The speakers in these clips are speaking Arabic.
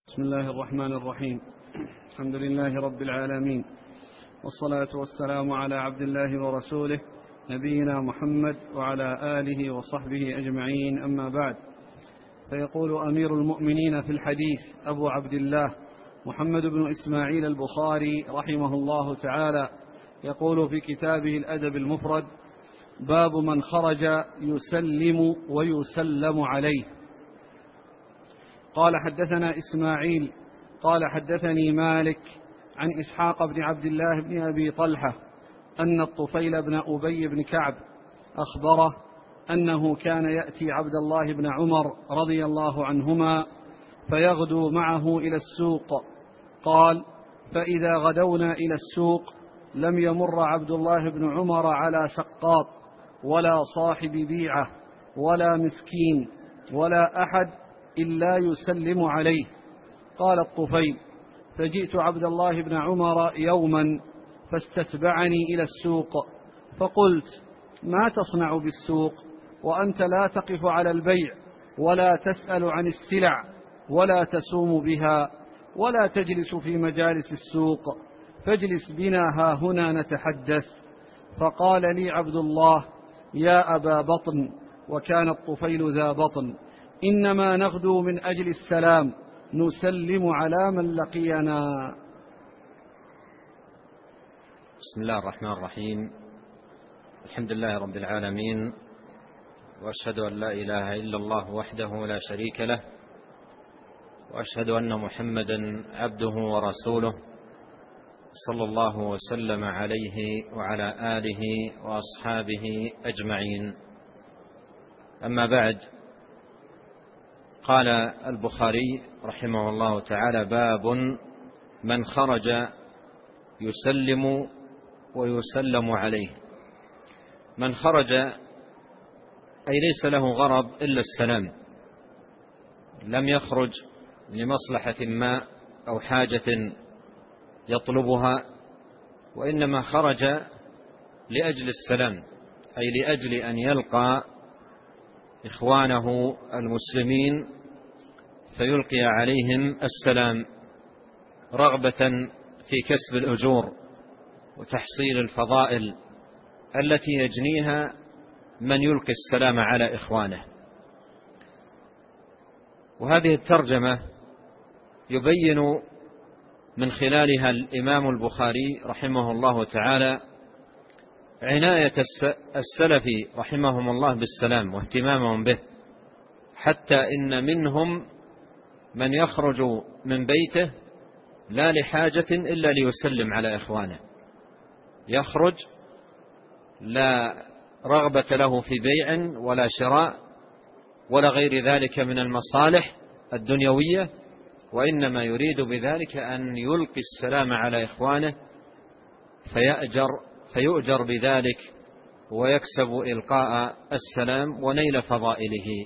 بسم الله الرحمن الرحيم. الحمد لله رب العالمين، والصلاة والسلام على عبد الله ورسوله نبينا محمد وعلى آله وصحبه أجمعين، أما بعد. فيقول أمير المؤمنين في الحديث أبو عبد الله محمد بن إسماعيل البخاري رحمه الله تعالى، يقول في كتابه الأدب المفرد: باب من خرج يسلم ويسلم عليه. قال: حدثنا إسماعيل قال: حدثني مالك عن إسحاق بن عبد الله بن أبي طلحة أن الطفيل بن أبي بن كعب أخبره أنه كان يأتي عبد الله بن عمر رضي الله عنهما فيغدو معه إلى السوق. قال: فإذا غدونا إلى السوق لم يمر عبد الله بن عمر على سقاط ولا صاحب بيعة ولا مسكين ولا أحد إلا يسلم عليه. قال الطفيل: فجئت عبد الله بن عمر يوما فاستتبعني إلى السوق، فقلت: ما تصنع بالسوق وأنت لا تقف على البيع ولا تسأل عن السلع ولا تسوم بها ولا تجلس في مجالس السوق، فاجلس بنا هاهنا نتحدث. فقال لي عبد الله: يا أبا بطن، وكان الطفيل ذا بطن، إنما نغدو من أجل السلام، نسلم على من لقينا. بسم الله الرحمن الرحيم. الحمد لله رب العالمين، وأشهد أن لا إله إلا الله وحده لا شريك له، وأشهد أن محمدا عبده ورسوله، صلى الله وسلم عليه وعلى آله وأصحابه أجمعين. أما بعد، قال البخاري رحمه الله تعالى: باب من خرج يسلم ويسلم عليه. من خرج أي ليس له غرض إلا السلام، لم يخرج لمصلحة ما أو حاجة يطلبها، وإنما خرج لأجل السلام، أي لأجل أن يلقى إخوانه المسلمين فيلقي عليهم السلام، رغبة في كسب الأجور وتحصيل الفضائل التي يجنيها من يلقي السلام على إخوانه. وهذه الترجمة يبين من خلالها الإمام البخاري رحمه الله تعالى عناية السلف رحمهم الله بالسلام واهتمامهم به، حتى إن منهم من يخرج من بيته لا لحاجة إلا ليسلم على إخوانه، يخرج لا رغبة له في بيع ولا شراء ولا غير ذلك من المصالح الدنيوية، وإنما يريد بذلك أن يلقي السلام على إخوانه فيؤجر بذلك ويكسب إلقاء السلام ونيل فضائله.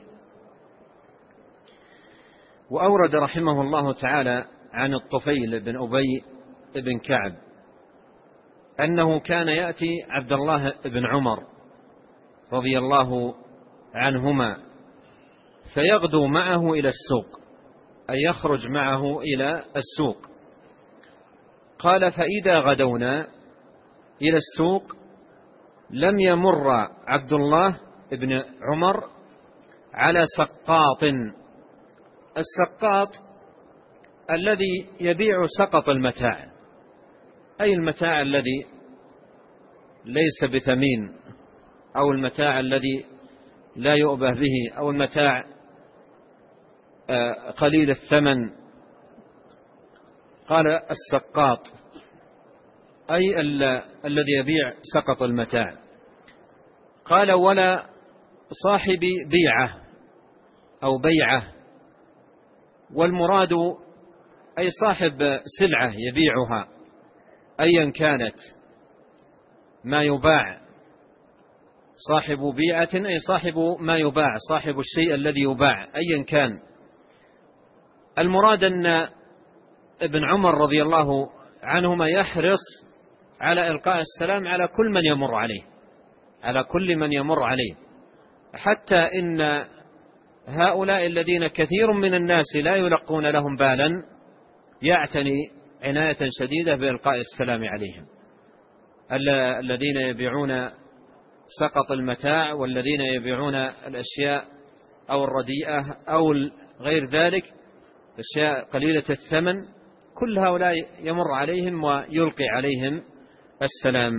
وأورد رحمه الله تعالى عن الطفيل بن أبي بن كعب أنه كان يأتي عبد الله بن عمر رضي الله عنهما فيغدو معه إلى السوق، أي يخرج معه إلى السوق. قال: فإذا غدونا إلى السوق لم يمر عبد الله بن عمر على سقاط. السقاط الذي يبيع سقط المتاع، أي المتاع الذي ليس بثمين، أو المتاع الذي لا يؤبه به، أو المتاع قليل الثمن. قال: السقاط أي الذي يبيع سقط المتاع. قال: ولا صاحب بيعة أو بيعة، والمراد أي صاحب سلعة يبيعها أيا كانت ما يباع. صاحب بيعة أي صاحب ما يباع، صاحب الشيء الذي يباع أيا كان. المراد أن ابن عمر رضي الله عنهما يحرص على إلقاء السلام على كل من يمر عليه، على كل من يمر عليه، حتى إن هؤلاء الذين كثير من الناس لا يلقون لهم بالا يعتني عناية شديدة بإلقاء السلام عليهم. الذين يبيعون سقط المتاع، والذين يبيعون الأشياء أو الرديئة أو غير ذلك، أشياء قليلة الثمن، كل هؤلاء يمر عليهم ويلقي عليهم السلام.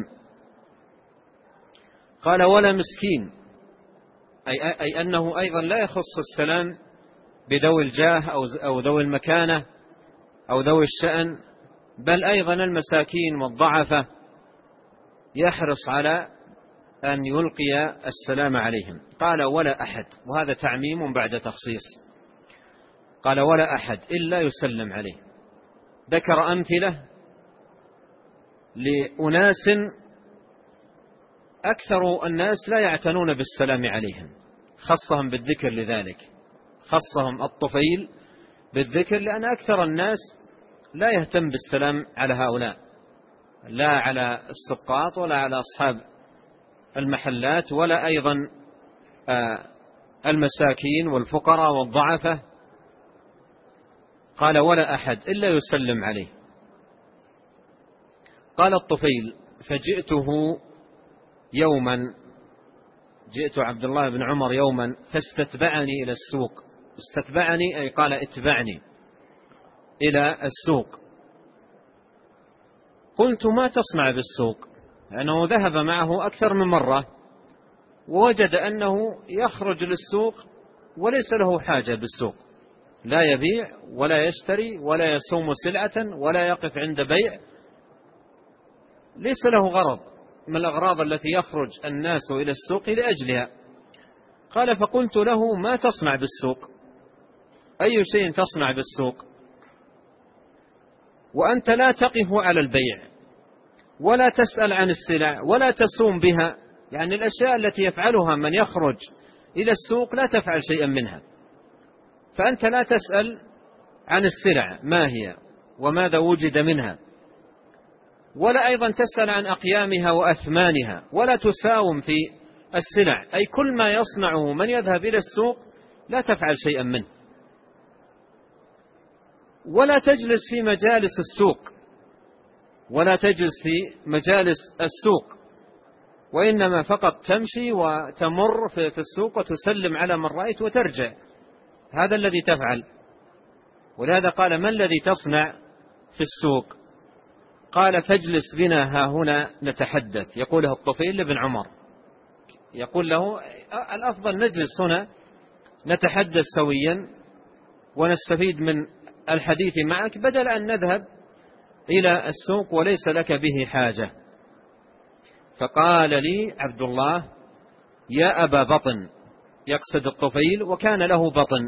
قال ولا مسكين، أي أنه أيضا لا يخص السلام بذوي الجاه أو ذوي المكانة أو ذوي الشأن، بل أيضا المساكين والضعفة يحرص على أن يلقي السلام عليهم. قال ولا أحد، وهذا تعميم بعد تخصيص. قال ولا أحد إلا يسلم عليه. ذكر أمثلة لأناس أكثر الناس لا يعتنون بالسلام عليهم، خصهم بالذكر لذلك، خصهم الطفيل بالذكر، لأن أكثر الناس لا يهتم بالسلام على هؤلاء، لا على السقاط ولا على أصحاب المحلات، ولا أيضا المساكين والفقراء والضعفة. قال ولا أحد إلا يسلم عليه. قال الطفيل فجئته يوما، جئت عبد الله بن عمر يوما فاستتبعني إلى السوق. استتبعني أي قال اتبعني إلى السوق. قلت ما تصنع بالسوق؟ لأنه ذهب معه أكثر من مرة ووجد أنه يخرج للسوق وليس له حاجة بالسوق، لا يبيع ولا يشتري ولا يصوم سلعة ولا يقف عند بيع، ليس له غرض من الأغراض التي يخرج الناس إلى السوق لأجلها. قال فقلت له ما تصنع بالسوق؟ أي شيء تصنع بالسوق وأنت لا تقف على البيع ولا تسأل عن السلع ولا تصوم بها؟ يعني الأشياء التي يفعلها من يخرج إلى السوق لا تفعل شيئا منها، فأنت لا تسأل عن السلع ما هي وماذا وجد منها، ولا أيضا تسأل عن أقيامها وأثمانها، ولا تساوم في السلع، أي كل ما يصنعه من يذهب إلى السوق لا تفعل شيئا منه، ولا تجلس في مجالس السوق، ولا تجلس في مجالس السوق، وإنما فقط تمشي وتمر في السوق وتسلم على من رأيت وترجع، هذا الذي تفعل. ولهذا قال ما الذي تصنع في السوق؟ قال فاجلس بنا ها هنا نتحدث. يقوله الطفيل بن عمر، يقول له الأفضل نجلس هنا نتحدث سويا ونستفيد من الحديث معك بدل أن نذهب إلى السوق وليس لك به حاجة. فقال لي عبد الله يا أبا بطن، يقصد الطفيل وكان له بطن،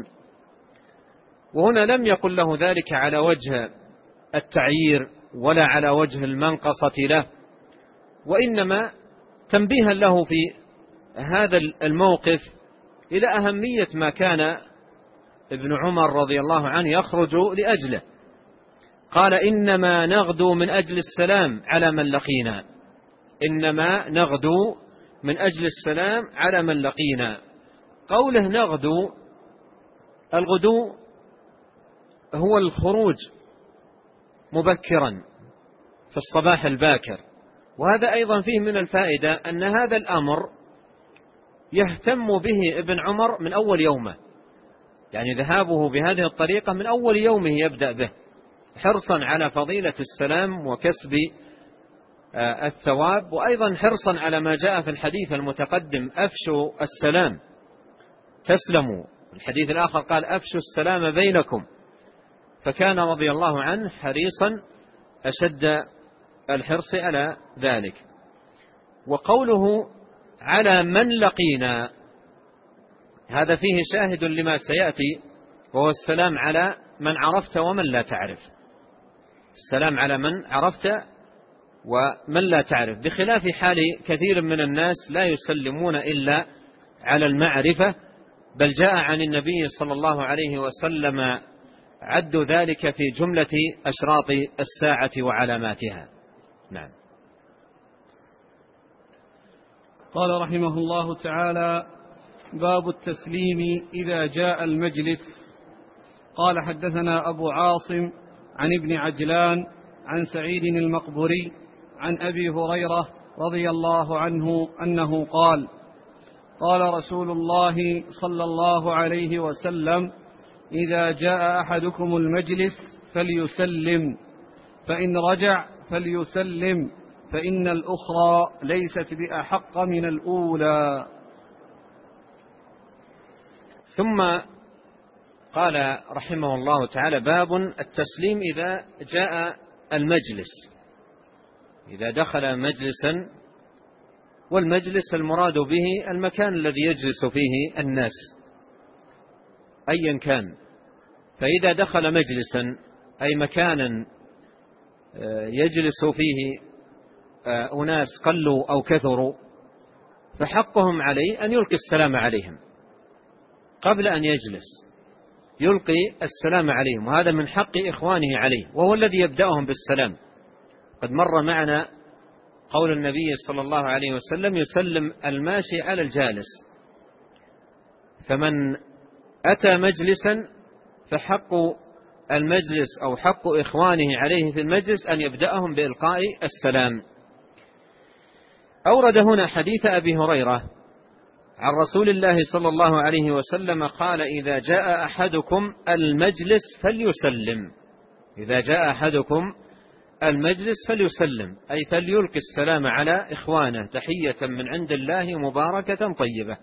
وهنا لم يقل له ذلك على وجه التعيير ولا على وجه المنقصة له، وإنما تنبيها له في هذا الموقف إلى أهمية ما كان ابن عمر رضي الله عنه يخرج لأجله. قال إنما نغدو من أجل السلام على من لقينا، إنما نغدو من أجل السلام على من لقينا. قوله نغدو، الغدو هو الخروج مبكرا في الصباح الباكر، وهذا أيضا فيه من الفائدة أن هذا الأمر يهتم به ابن عمر من أول يومه، يعني ذهابه بهذه الطريقة من أول يومه يبدأ به، حرصا على فضيلة السلام وكسب الثواب، وأيضا حرصا على ما جاء في الحديث المتقدم أفشوا السلام تسلموا. الحديث الآخر قال أفشوا السلام بينكم، فكان رضي الله عنه حريصا أشد الحرص على ذلك. وقوله على من لقينا هذا فيه شاهد لما سيأتي، وهو السلام على من عرفت ومن لا تعرف، السلام على من عرفت ومن لا تعرف، بخلاف حال كثير من الناس لا يسلمون إلا على المعرفة، بل جاء عن النبي صلى الله عليه وسلم عد ذلك في جملة أشراط الساعة وعلاماتها. نعم. قال رحمه الله تعالى باب التسليم إذا جاء المجلس. قال حدثنا أبو عاصم عن ابن عجلان عن سعيد المقبري عن أبي هريرة رضي الله عنه أنه قال: قال رسول الله صلى الله عليه وسلم: إذا جاء أحدكم المجلس فليسلم، فإن رجع فليسلم، فإن الأخرى ليست بأحق من الأولى. ثم قال رحمه الله تعالى: باب التسليم إذا جاء المجلس، إذا دخل مجلسا، والمجلس المراد به المكان الذي يجلس فيه الناس أيا كان. فإذا دخل مجلسا أي مكانا يجلس فيه أناس قلوا أو كثروا، فحقهم عليه أن يلقي السلام عليهم قبل أن يجلس، يلقي السلام عليهم، وهذا من حق إخوانه عليه، وهو الذي يبدأهم بالسلام. قد مر معنا قول النبي صلى الله عليه وسلم: يسلم الماشي على الجالس. فمن أتى مجلسا فحق المجلس أو حق إخوانه عليه في المجلس أن يبدأهم بإلقاء السلام. أورد هنا حديث أبي هريرة عن رسول الله صلى الله عليه وسلم قال: إذا جاء أحدكم المجلس فليسلم. إذا جاء أحدكم المجلس فليسلم، أي فليلقي السلام على إخوانه تحية من عند الله مباركة طيبة.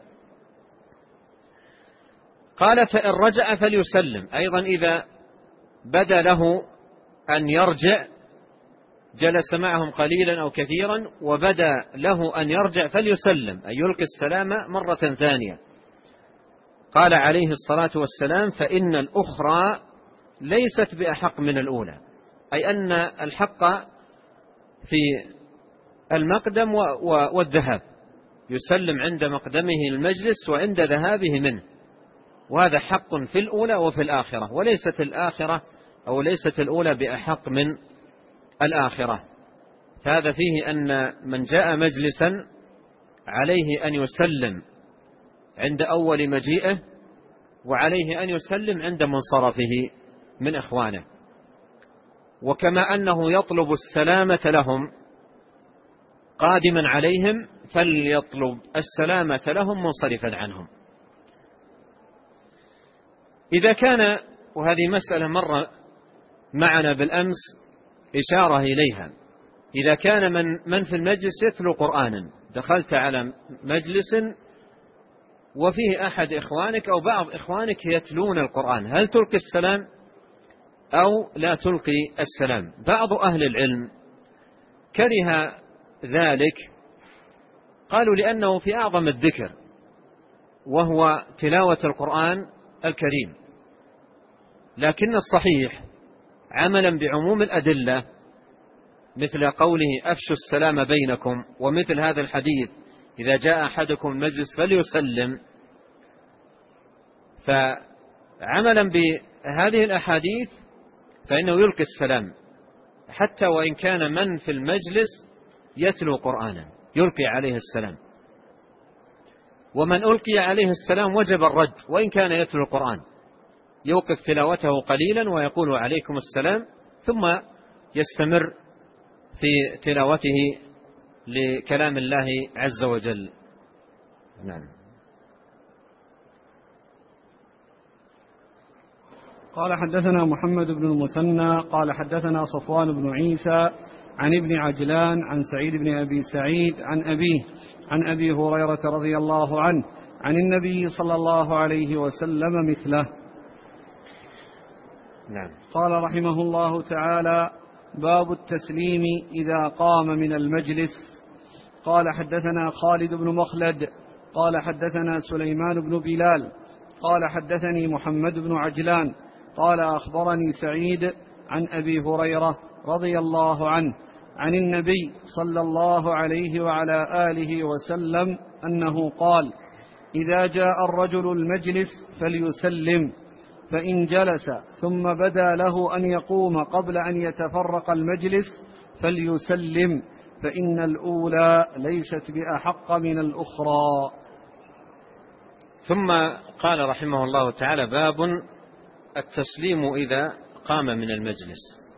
قال: فإن رجع فليسلم، أيضا إذا بدا له أن يرجع، جلس معهم قليلا أو كثيرا وبدا له أن يرجع فليسلم، أي يلقي السلام مرة ثانية. قال عليه الصلاة والسلام: فإن الأخرى ليست بأحق من الأولى، أي أن الحق في المقدم والذهاب، يسلم عند مقدمه المجلس وعند ذهابه منه، وهذا حق في الأولى وفي الآخرة، وليست الآخرة أو ليست الأولى بأحق من الآخرة. فهذا فيه أن من جاء مجلسا عليه أن يسلم عند أول مجيئه، وعليه أن يسلم عند منصرفه من إخوانه، وكما أنه يطلب السلامة لهم قادما عليهم فليطلب السلامة لهم منصرفا عنهم. إذا كان، وهذه مسألة مر معنا بالأمس إشارة إليها، إذا كان من في المجلس يتلو قرآنا، دخلت على مجلس وفيه أحد إخوانك أو بعض إخوانك يتلون القرآن، هل تلقي السلام أو لا تلقي السلام؟ بعض أهل العلم كره ذلك، قالوا لأنه في أعظم الذكر وهو تلاوة القرآن الكريم، لكن الصحيح عملا بعموم الأدلة مثل قوله: أفشوا السلام بينكم، ومثل هذا الحديث: إذا جاء أحدكم المجلس فليسلم، فعملا بهذه الأحاديث فإنه يلقي السلام حتى وإن كان من في المجلس يتلو قرآنا، يلقي عليه السلام، ومن ألقي عليه السلام وجب الرد وإن كان يتلو القرآن، يوقف تلاوته قليلا ويقول: عليكم السلام، ثم يستمر في تلاوته لكلام الله عز وجل. نعم. قال: حدثنا محمد بن المثنى قال حدثنا صفوان بن عيسى عن ابن عجلان عن سعيد بن أبي سعيد عن أبيه عن أبي هريرة رضي الله عنه عن النبي صلى الله عليه وسلم مثله. نعم. قال رحمه الله تعالى: باب التسليم إذا قام من المجلس. قال: حدثنا خالد بن مخلد قال حدثنا سليمان بن بلال قال حدثني محمد بن عجلان قال: أخبرني سعيد عن أبي هريرة رضي الله عنه عن النبي صلى الله عليه وعلى آله وسلم أنه قال: إذا جاء الرجل المجلس فليسلم، فإن جلس ثم بدا له أن يقوم قبل أن يتفرق المجلس فليسلم، فإن الأولى ليست بأحق من الأخرى. ثم قال رحمه الله تعالى: باب التسليم إذا قام من المجلس.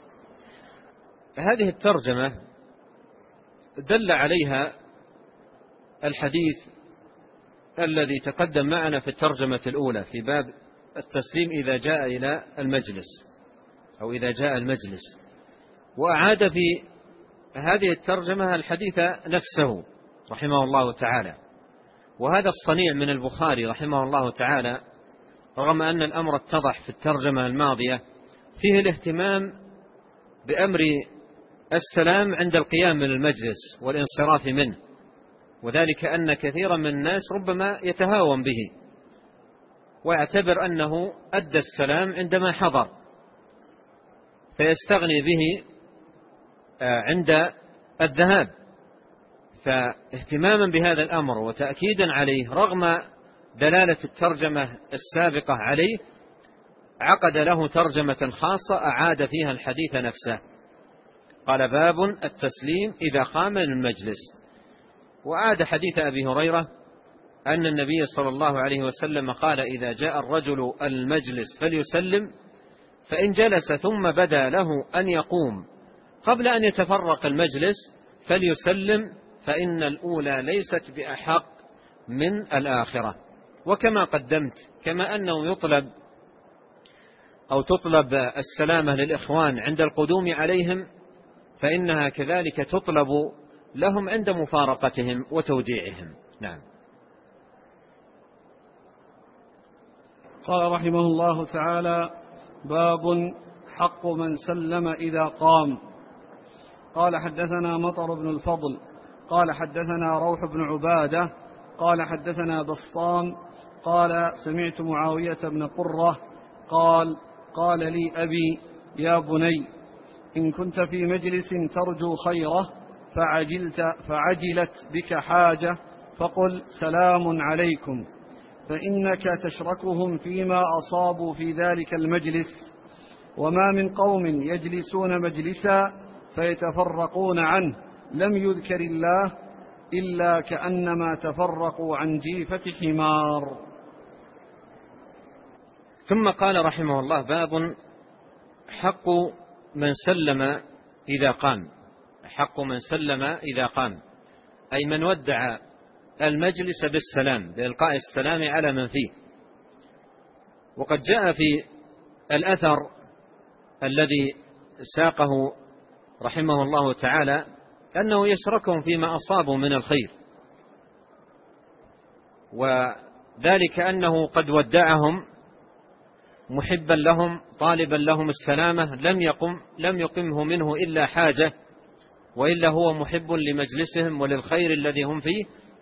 هذه الترجمة دل عليها الحديث الذي تقدم معنا في الترجمة الأولى في باب التسليم إذا جاء إلى المجلس أو إذا جاء المجلس، وأعاد في هذه الترجمة الحديث نفسه رحمه الله تعالى. وهذا الصنيع من البخاري رحمه الله تعالى، رغم أن الأمر اتضح في الترجمة الماضية، فيه الاهتمام بأمر السلام عند القيام من المجلس والانصراف منه، وذلك أن كثيرا من الناس ربما يتهاون به ويعتبر أنه أدى السلام عندما حضر، فيستغني به عند الذهاب. فاهتماما بهذا الأمر وتأكيدا عليه رغم دلالة الترجمة السابقة عليه، عقد له ترجمة خاصة أعاد فيها الحديث نفسه. قال: باب التسليم إذا قام من المجلس. وعاد حديث أبي هريرة أن النبي صلى الله عليه وسلم قال: إذا جاء الرجل المجلس فليسلم، فإن جلس ثم بدا له أن يقوم قبل أن يتفرق المجلس فليسلم، فإن الأولى ليست بأحق من الآخرة. وكما قدمت، كما أنه يطلب أو تطلب السلامة للإخوان عند القدوم عليهم، فإنها كذلك تطلب لهم عند مفارقتهم وتوديعهم. نعم. قال رحمه الله تعالى: باب حق من سلم إذا قام. قال: حدثنا مطر بن الفضل قال حدثنا روح بن عبادة قال حدثنا بسطام قال: سمعت معاوية بن قرة قال لي أبي: يا بني، إن كنت في مجلس ترجو خيره فعجلت بك حاجة فقل: سلام عليكم، فإنك تشركهم فيما أصابوا في ذلك المجلس. وما من قوم يجلسون مجلسا فيتفرقون عنه لم يذكر الله إلا كأنما تفرقوا عن جيفة حمار. ثم قال رحمه الله: باب حق من سلم إذا قام. حق من سلم إذا قام، أي من ودع المجلس بالسلام، بإلقاء السلام على من فيه. وقد جاء في الأثر الذي ساقه رحمه الله تعالى أنه يشركهم فيما أصابوا من الخير، وذلك أنه قد ودعهم محبا لهم طالبا لهم السلامة، لم يقمه منه إلا حاجة، وإلا هو محب لمجلسهم وللخير الذي هم فيه،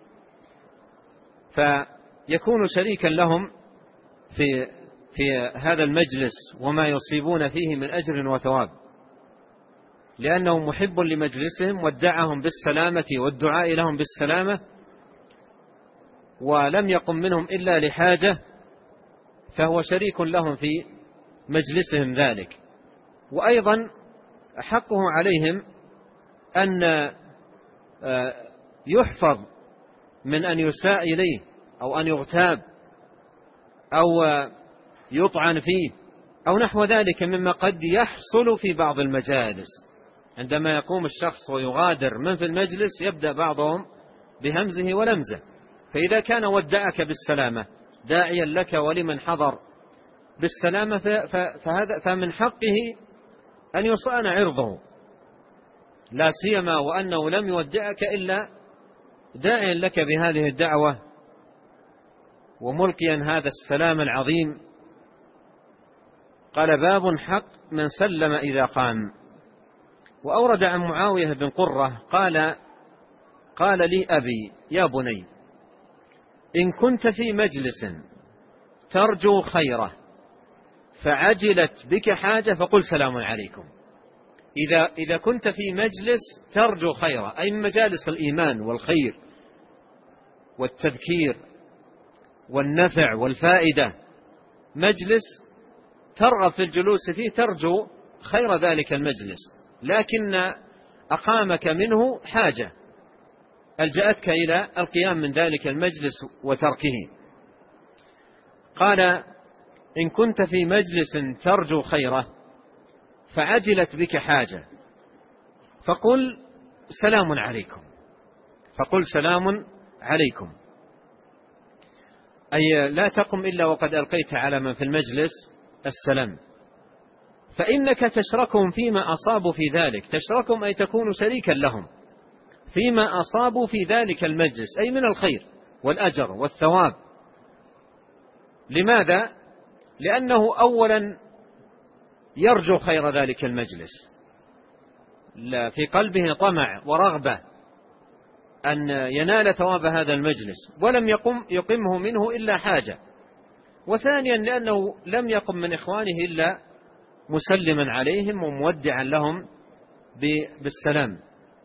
فيكون شريكا لهم في هذا المجلس وما يصيبون فيه من أجر وثواب، لأنه محب لمجلسهم ودعهم بالسلامة والدعاء لهم بالسلامة، ولم يقم منهم إلا لحاجة، فهو شريك لهم في مجلسهم ذلك. وأيضا حقه عليهم أن يحفظ من أن يساء إليه أو أن يغتاب أو يطعن فيه أو نحو ذلك مما قد يحصل في بعض المجالس. عندما يقوم الشخص ويغادر من في المجلس يبدأ بعضهم بهمزه ولمزه، فإذا كان ودعك بالسلامة داعيا لك ولمن حضر بالسلامة فمن حقه أن يصان عرضه، لا سيما وأنه لم يودعك إلا داعيا لك بهذه الدعوة وملقيا هذا السلام العظيم. قال: باب حق من سلم إذا قام. وأورد عن معاوية بن قرة قال لي أبي: يا بني، إن كنت في مجلس ترجو خيره فعجلت بك حاجة فقل: سلام عليكم. إذا كنت في مجلس ترجو خيره، أي من مجالس الإيمان والخير والتذكير والنفع والفائدة، مجلس ترغب في الجلوس فيه ترجو خير ذلك المجلس، لكن أقامك منه حاجة ألجأتك إلى القيام من ذلك المجلس وتركه. قال: إن كنت في مجلس ترجو خيره فعجلت بك حاجة، فقل سلام عليكم، فقل سلام عليكم، أي لا تقم إلا وقد ألقيت على من في المجلس السلام، فإنك تشركهم فيما أصابوا في ذلك. تشركهم أي تكون شريكا لهم فيما أصابوا في ذلك المجلس، أي من الخير والأجر والثواب. لماذا؟ لأنه أولا يرجو خير ذلك المجلس، في قلبه طمع ورغبة أن ينال ثواب هذا المجلس، ولم يقمه منه إلا حاجة. وثانيا لأنه لم يقم من إخوانه إلا مسلما عليهم ومودعا لهم بالسلام.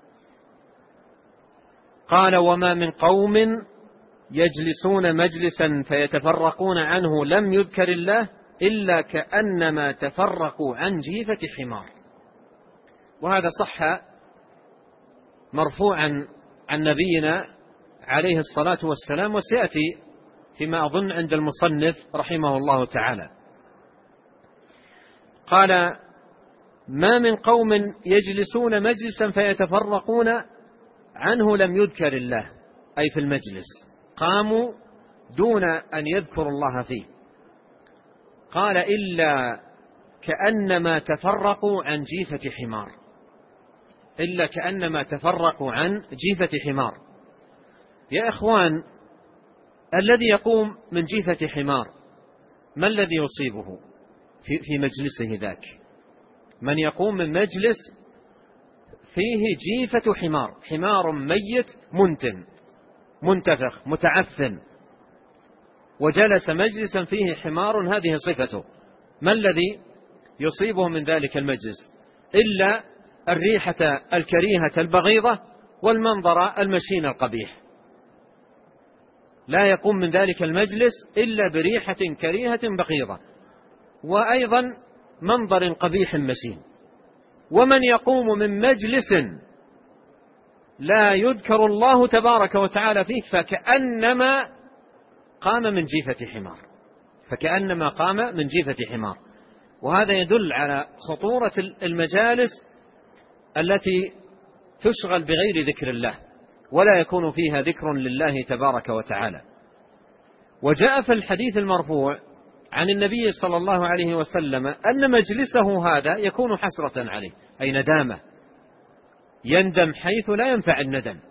قال: وما من قوم يجلسون مجلسا فيتفرقون عنه لم يذكر الله إلا كأنما تفرقوا عن جيفة حمار. وهذا صح مرفوعا عن نبينا عليه الصلاة والسلام، وسيأتي فيما أظن عند المصنف رحمه الله تعالى. قال: ما من قوم يجلسون مجلسا فيتفرقون عنه لم يذكر الله، أي في المجلس قاموا دون أن يذكروا الله فيه. قال: إلا كأنما تفرقوا عن جيفة حمار، إلا كأنما تفرقوا عن جيفة حمار. يا إخوان، الذي يقوم من جيفة حمار ما الذي يصيبه في مجلسه ذاك؟ من يقوم من مجلس فيه جيفة حمار، حمار ميت منتن منتفخ متعفن، وجلس مجلسا فيه حمار هذه صفته، ما الذي يصيبه من ذلك المجلس؟ إلا الريحة الكريهة البغيضة والمنظر المشين القبيح. لا يقوم من ذلك المجلس إلا بريحة كريهة بغيضة، وأيضا منظر قبيح مشين. ومن يقوم من مجلس لا يذكر الله تبارك وتعالى فيه فكأنما قام من جيفة حمار، فكأنما قام من جيفة حمار. وهذا يدل على خطورة المجالس التي تشغل بغير ذكر الله ولا يكون فيها ذكر لله تبارك وتعالى. وجاء في الحديث المرفوع عن النبي صلى الله عليه وسلم أن مجلسه هذا يكون حسرة عليه، أي ندامة، يندم حيث لا ينفع الندم.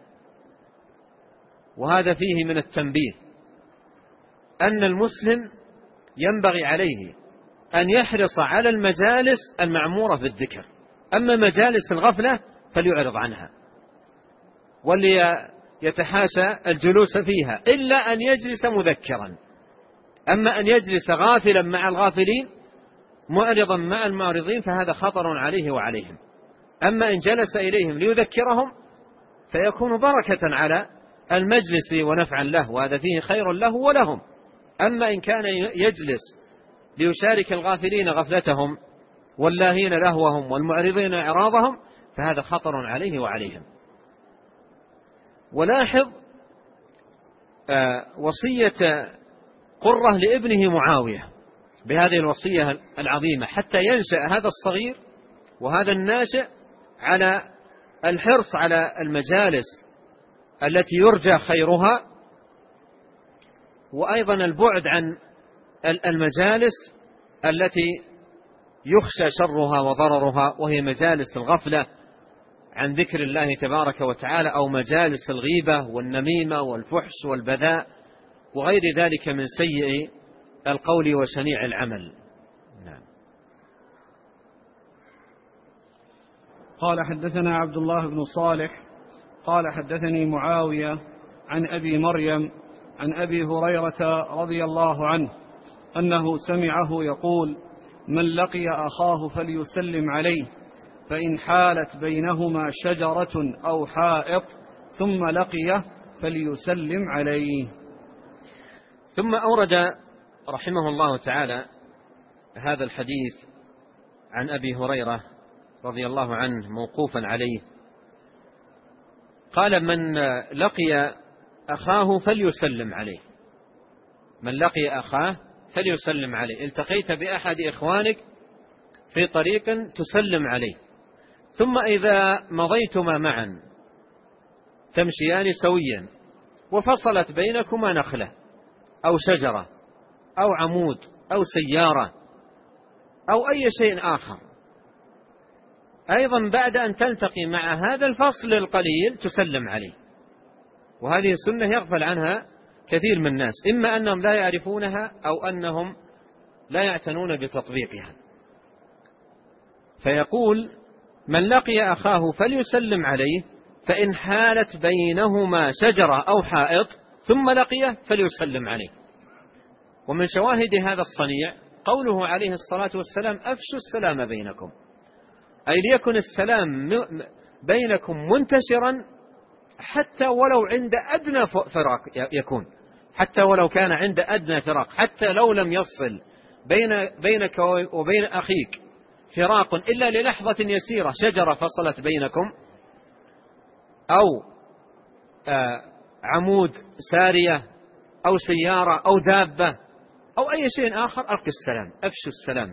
وهذا فيه من التنبيه أن المسلم ينبغي عليه أن يحرص على المجالس المعمورة بالذكر، أما مجالس الغفلة فليعرض عنها وليتحاشى الجلوس فيها، إلا أن يجلس مذكرا. أما أن يجلس غافلا مع الغافلين معرضا مع المعرضين فهذا خطر عليه وعليهم. أما إن جلس إليهم ليذكرهم فيكون بركة على المجلس ونفعا له، وهذا فيه خير له ولهم. أما إن كان يجلس ليشارك الغافلين غفلتهم واللاهين لهوهم والمعرضين إعراضهم فهذا خطر عليه وعليهم. ولاحظ وصية قرة لابنه معاوية بهذه الوصية العظيمة حتى ينشأ هذا الصغير وهذا الناشئ على الحرص على المجالس التي يرجى خيرها، وأيضا البعد عن المجالس التي يخشى شرها وضررها، وهي مجالس الغفلة عن ذكر الله تبارك وتعالى، أو مجالس الغيبة والنميمة والفحش والبذاء وغير ذلك من سيء القول وشنيع العمل. نعم. قال: حدثنا عبد الله بن صالح قال: حدثني معاوية عن أبي مريم عن أبي هريرة رضي الله عنه أنه سمعه يقول: من لقي أخاه فليسلم عليه، فإن حالت بينهما شجرة أو حائط ثم لقيه فليسلم عليه. ثم أورد رحمه الله تعالى هذا الحديث عن أبي هريرة رضي الله عنه موقوفا عليه. قال: من لقي أخاه فليسلم عليه، من لقي أخاه فليسلم عليه. التقيت بأحد إخوانك في طريق تسلم عليه، ثم إذا مضيتما معا تمشيان سويا وفصلت بينكما نخلة أو شجرة أو عمود أو سيارة أو أي شيء آخر، أيضا بعد أن تلتقي مع هذا الفصل القليل تسلم عليه. وهذه السنة يغفل عنها كثير من الناس، إما أنهم لا يعرفونها أو أنهم لا يعتنون بتطبيقها. فيقول: من لقي أخاه فليسلم عليه، فإن حالت بينهما شجرة أو حائط ثم لقيه فليسلم عليه. ومن شواهد هذا الصنيع قوله عليه الصلاة والسلام: أفشوا السلام بينكم، أي ليكن السلام بينكم منتشرا حتى ولو عند أدنى فراق يكون، حتى ولو كان عند أدنى فراق، حتى لو لم يفصل بينك وبين أخيك فراق إلا للحظة يسيرة، شجرة فصلت بينكم أو عمود سارية أو سيارة أو دابة أو أي شيء آخر، ألق السلام، أفشوا السلام،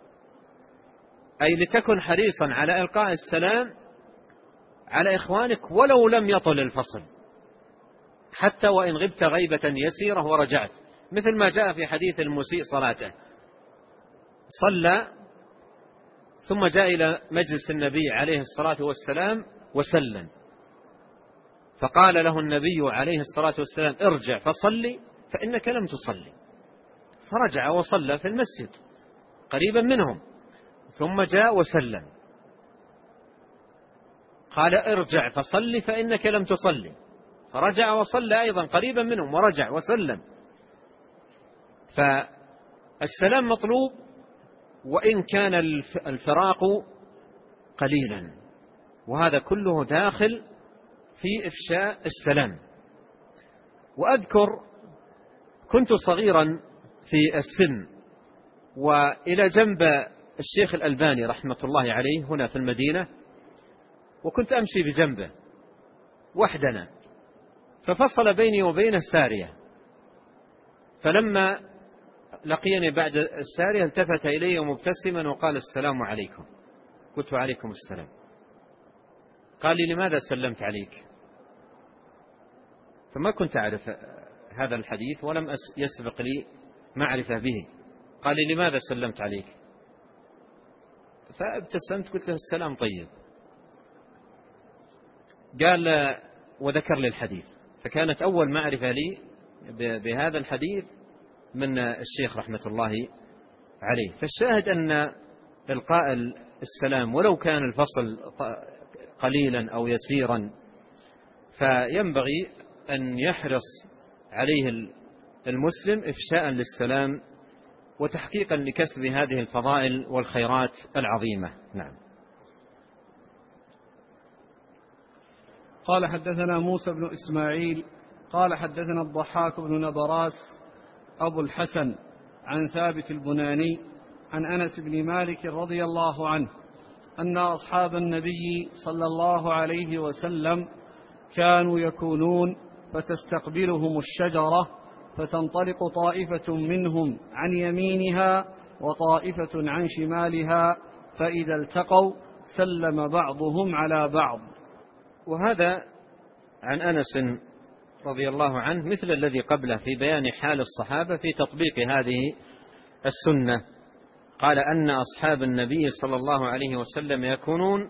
أي لتكن حريصا على إلقاء السلام على إخوانك ولو لم يطل الفصل، حتى وإن غبت غيبة يسيرة ورجعت، مثل ما جاء في حديث المسيء صلاته، صلى ثم جاء إلى مجلس النبي عليه الصلاة والسلام وسلم، فقال له النبي عليه الصلاة والسلام: ارجع فصلي فإنك لم تصلي. فرجع وصلى في المسجد قريبا منهم، ثم جاء وسلم، قال: ارجع فصلي فإنك لم تصلي. فرجع وصلى أيضا قريبا منهم ورجع وسلم. فالسلام مطلوب وإن كان الفراق قليلا، وهذا كله داخل في إفشاء السلام. وأذكر كنت صغيرا في السن، وإلى جنب الشيخ الألباني رحمة الله عليه هنا في المدينة، وكنت أمشي بجنبه وحدنا، ففصل بيني وبينه سارية، فلما لقيني بعد السارية التفت إلي مبتسما وقال: السلام عليكم. قلت: عليكم السلام. قال لي: لماذا سلمت عليك؟ فما كنت أعرف هذا الحديث ولم يسبق لي معرفة به. قال لي: لماذا سلمت عليك؟ فابتسمت قلت له: السلام طيب. قال وذكر لي الحديث، فكانت أول معرفة لي بهذا الحديث من الشيخ رحمة الله عليه. فالشاهد أن إلقاء السلام ولو كان الفصل قليلا أو يسيرا فينبغي أن يحرص عليه المسلم إفشاء للسلام وتحقيقا لكسب هذه الفضائل والخيرات العظيمة. نعم. قال: حدثنا موسى بن إسماعيل قال: حدثنا الضحاك بن نبراس أبو الحسن عن ثابت البناني عن أنس بن مالك رضي الله عنه أن أصحاب النبي صلى الله عليه وسلم كانوا يكونون فتستقبلهم الشجرة فتنطلق طائفة منهم عن يمينها وطائفة عن شمالها، فإذا التقوا سلم بعضهم على بعض. وهذا عن أنس رضي الله عنه مثل الذي قبله في بيان حال الصحابة في تطبيق هذه السنة. قال أن أصحاب النبي صلى الله عليه وسلم يكونون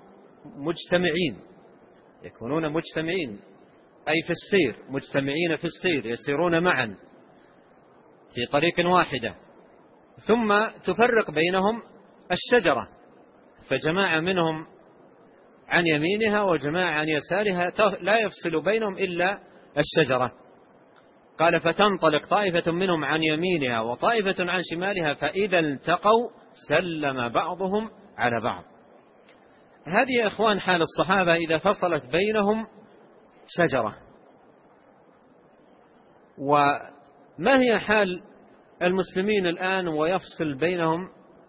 مجتمعين أي في السير، مجتمعين في السير، يسيرون معا في طريق واحدة، ثم تفرق بينهم الشجرة، فجماعة منهم عن يمينها وجماعة عن يسارها لا يفصل بينهم إلا الشجرة. قال: فتنطلق طائفة منهم عن يمينها وطائفة عن شمالها، فإذا التقوا سلم بعضهم على بعض. هذه يا إخوان حال الصحابة إذا فصلت بينهم شجرة. وما هي حال المسلمين الآن ويفصل بينهم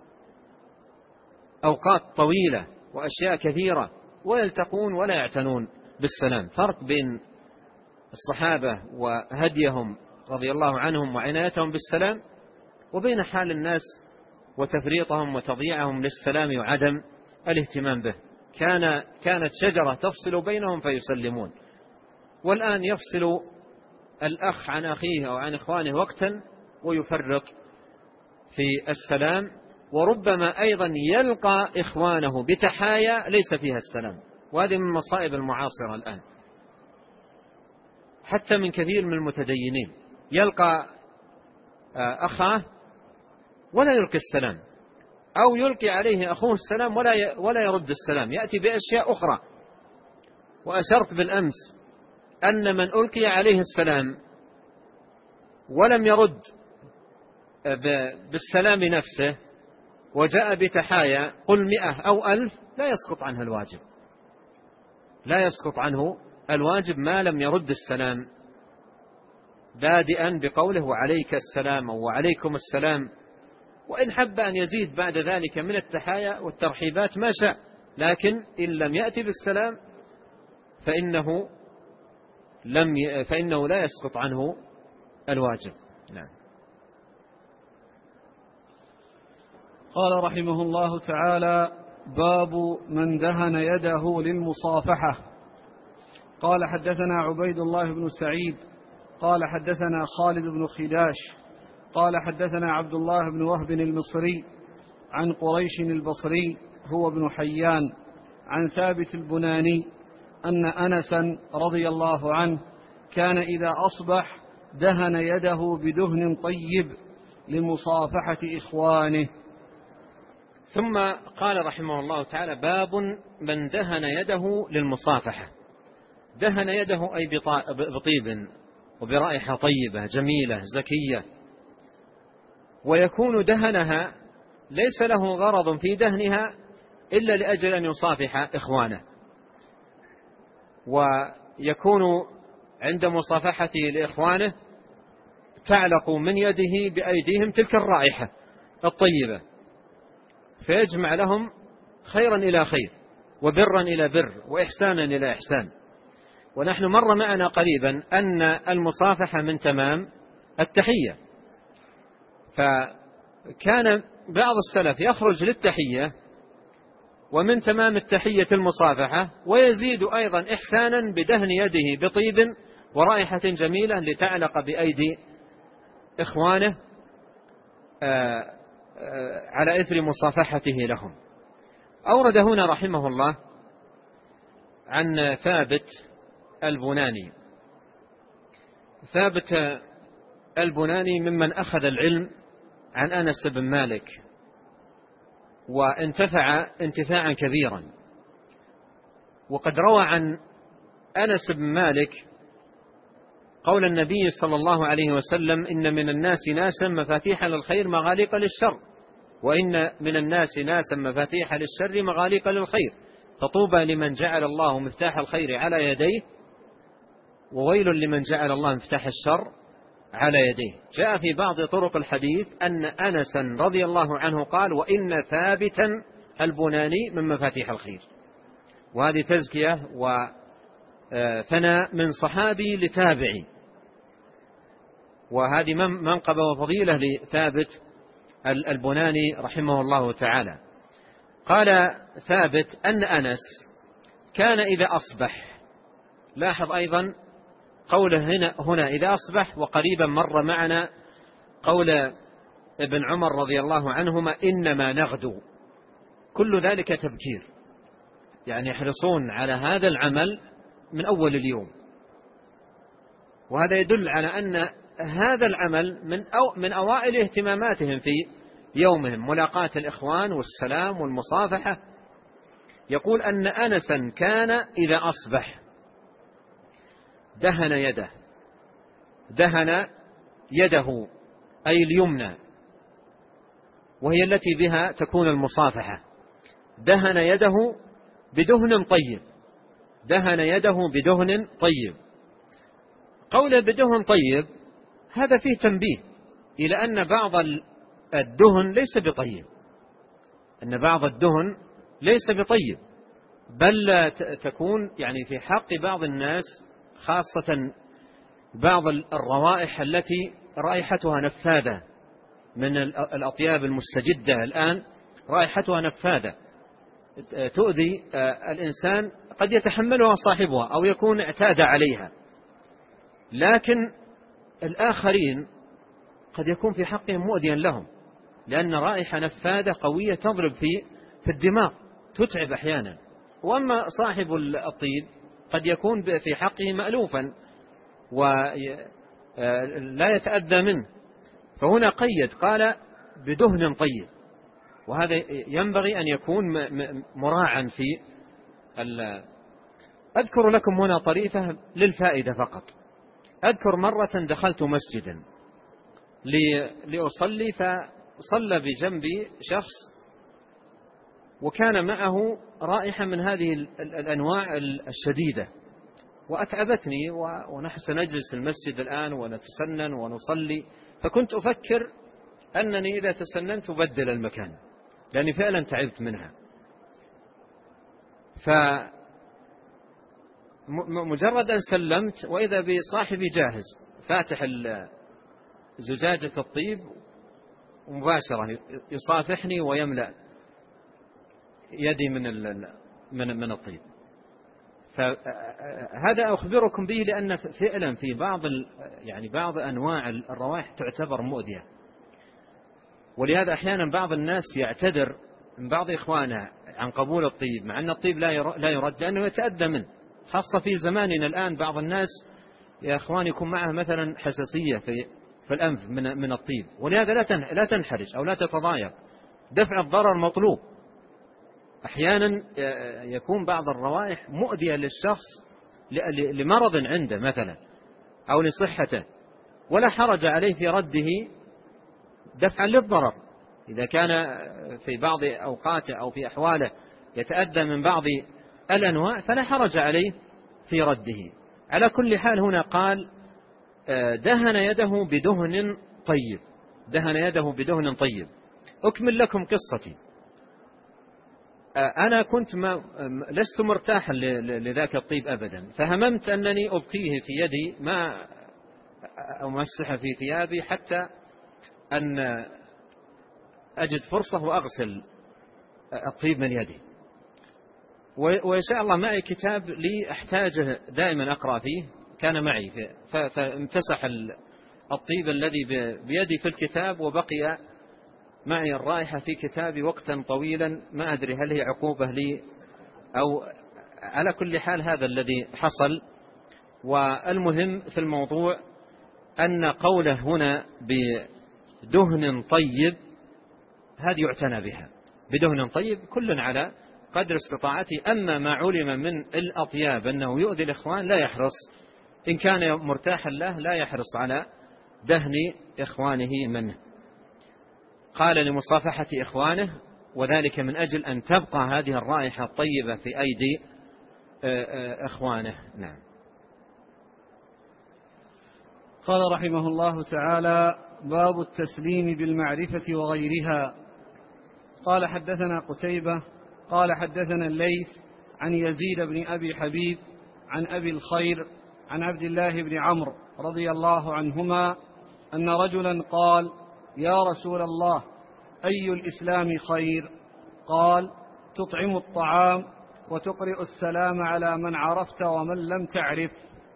أوقات طويلة وأشياء كثيرة ويلتقون ولا يعتنون بالسلام؟ فرق بين الصحابة وهديهم رضي الله عنهم وعنايتهم بالسلام وبين حال الناس وتفريطهم وتضييعهم للسلام وعدم الاهتمام به. كانت شجرة تفصل بينهم فيسلمون، والآن يفصل الأخ عن أخيه أو عن إخوانه وقتا ويفرط في السلام، وربما أيضا يلقى إخوانه بتحايا ليس فيها السلام. وهذه من مصائب المعاصرة الآن، حتى من كثير من المتدينين يلقى أخاه ولا يلقي السلام، أو يلقي عليه أخوه السلام ولا يرد السلام، يأتي بأشياء أخرى. وأشرت بالأمس أن من ألقي عليه السلام ولم يرد بالسلام نفسه وجاء بتحايا قل 100 أو 1000 لا يسقط عنه الواجب، لا يسقط عنه الواجب ما لم يرد السلام، بادئا بقوله وعليك السلام أو وعليكم السلام، وإن حب أن يزيد بعد ذلك من التحايا والترحيبات ما شاء، لكن إن لم يأتي بالسلام فإنه لا يسقط عنه الواجب. نعم. قال رحمه الله تعالى: باب من دهن يده للمصافحة. قال حدثنا عبيد الله بن سعيد قال حدثنا خالد بن خداش قال حدثنا عبد الله بن وهب المصري عن قريش البصري هو ابن حيان عن ثابت البناني أن أنسا رضي الله عنه كان إذا أصبح دهن يده بدهن طيب لمصافحة إخوانه. ثم قال رحمه الله تعالى: باب من دهن يده للمصافحة. دهن يده أي بطيب وبرائحة طيبة جميلة زكية، ويكون دهنها ليس له غرض في دهنها إلا لأجل أن يصافح إخوانه، ويكون عند مصافحته لإخوانه تعلق من يده بأيديهم تلك الرائحة الطيبة، فيجمع لهم خيرا إلى خير وبرا إلى بر وإحسانا إلى إحسان. ونحن مر معنا قريبا أن المصافحة من تمام التحية، فكان بعض السلف يخرج للتحية ومن تمام التحية المصافحة، ويزيد أيضا إحسانا بدهن يده بطيب ورائحة جميلة لتعلق بأيدي إخوانه على إثر مصافحته لهم. أورد هنا رحمه الله عن ثابت البناني. ثابت البناني ممن أخذ العلم عن أنس بن مالك وانتفع انتفاعا كبيرا، وقد روى عن أنس بن مالك قول النبي صلى الله عليه وسلم: إن من الناس ناسا مفاتيح للخير مغاليق للشر، وإن من الناس ناسا مفاتيح للشر مغاليق للخير، فطوبى لمن جعل الله مفتاح الخير على يديه، وويل لمن جعل الله مفتاح الشر على يديه. جاء في بعض طرق الحديث أن أنسا رضي الله عنه قال: وإن ثابتا البناني من مفاتيح الخير. وهذه تزكية وثناء من صحابي لتابعي، وهذه منقبة وفضيلة لثابت البناني رحمه الله تعالى. قال ثابت أن أنس كان إذا أصبح، لاحظ أيضا قوله هنا إذا أصبح، وقريبا مر معنا قول ابن عمر رضي الله عنهما: إنما نغدو. كل ذلك تبكير، يعني يحرصون على هذا العمل من أول اليوم، وهذا يدل على أن هذا العمل من أوائل اهتماماتهم في يومهم، ملاقاة الإخوان والسلام والمصافحة. يقول أن أنسا كان إذا أصبح دهن يده أي اليمنى، وهي التي بها تكون المصافحة، دهن يده بدهن طيب، دهن يده بدهن طيب. قوله بدهن طيب هذا فيه تنبيه إلى أن بعض الدهن ليس بطيب، أن بعض الدهن ليس بطيب، بل تكون يعني في حق بعض الناس، خاصة بعض الروائح التي رائحتها نفاذة من الأطياب المستجدة الآن، رائحتها نفاذة، تؤذي الإنسان قد يتحملها صاحبها أو يكون اعتاد عليها، لكن الآخرين قد يكون في حقهم مؤذيا لهم، لأن رائحة نفاذة قوية تضرب في الدماغ تتعب أحيانا. وأما صاحب الطيب قد يكون في حقه مألوفا ولا يتأذى منه، فهنا قيد قال بدهن طيب، وهذا ينبغي أن يكون مراعا في أذكر لكم هنا طريفة للفائدة فقط. أذكر مرة دخلت مسجدا لأصلي، فصلى بجنبي شخص وكان معه رائحة من هذه الأنواع الشديدة وأتعبتني، ونحن سنجلس المسجد الآن ونتسنن ونصلي، فكنت أفكر أنني إذا تسننت أبدل المكان لأني فعلا تعبت منها. فمجرد أن سلمت وإذا بصاحبي جاهز فاتح زجاجة الطيب ومباشرة يصافحني ويملأ يدي من الطيب. فهذا أخبركم به لأن فعلا في بعض أنواع الروائح تعتبر مؤذية، ولهذا أحيانا بعض الناس يعتذر من بعض إخوانه عن قبول الطيب مع أن الطيب لا يرد لأنه يتأذى منه، خاصة في زماننا الآن. بعض الناس يا إخوان يكون معه مثلا حساسية في الأنف من الطيب، ولهذا لا تنحرج أو لا تتضايق، دفع الضرر مطلوب. أحيانا يكون بعض الروائح مؤذية للشخص لمرض عنده مثلا أو لصحته، ولا حرج عليه في رده دفعا للضرر. إذا كان في بعض أوقاته أو في أحواله يتأذى من بعض الأنواع فلا حرج عليه في رده. على كل حال هنا قال دهن يده بدهن طيب، دهن يده بدهن طيب. أكمل لكم قصتي. أنا كنت لست مرتاحا لذاك الطيب أبدا، فهممت أنني أبقيه في يدي ما أمسح في ثيابي حتى أن أجد فرصة وأغسل الطيب من يدي. وإن شاء الله معي كتاب لي أحتاجه دائما أقرأ فيه، كان معي فامتسح الطيب الذي بيدي في الكتاب وبقي معي الرائحة في كتابي وقتا طويلا، ما أدري هل هي عقوبة لي أو على كل حال هذا الذي حصل. والمهم في الموضوع أن قوله هنا بدهن طيب هذه يعتنى بها، بدهن طيب كل على قدر استطاعته. أما ما علم من الأطياب أنه يؤذي الإخوان لا يحرص، إن كان مرتاحا له لا يحرص على دهن إخوانه منه. قال لمصافحة إخوانه، وذلك من أجل أن تبقى هذه الرائحة الطيبة في أيدي إخوانه. نعم. قال رحمه الله تعالى: باب التسليم بالمعرفة وغيرها. قال حدثنا قتيبة قال حدثنا الليث عن يزيد بن أبي حبيب عن أبي الخير عن عبد الله بن عمرو رضي الله عنهما أن رجلا قال: يا رسول الله، أي الإسلام خير؟ قال: تطعم الطعام وتقرئ السلام على من عرفت ومن لم تعرف.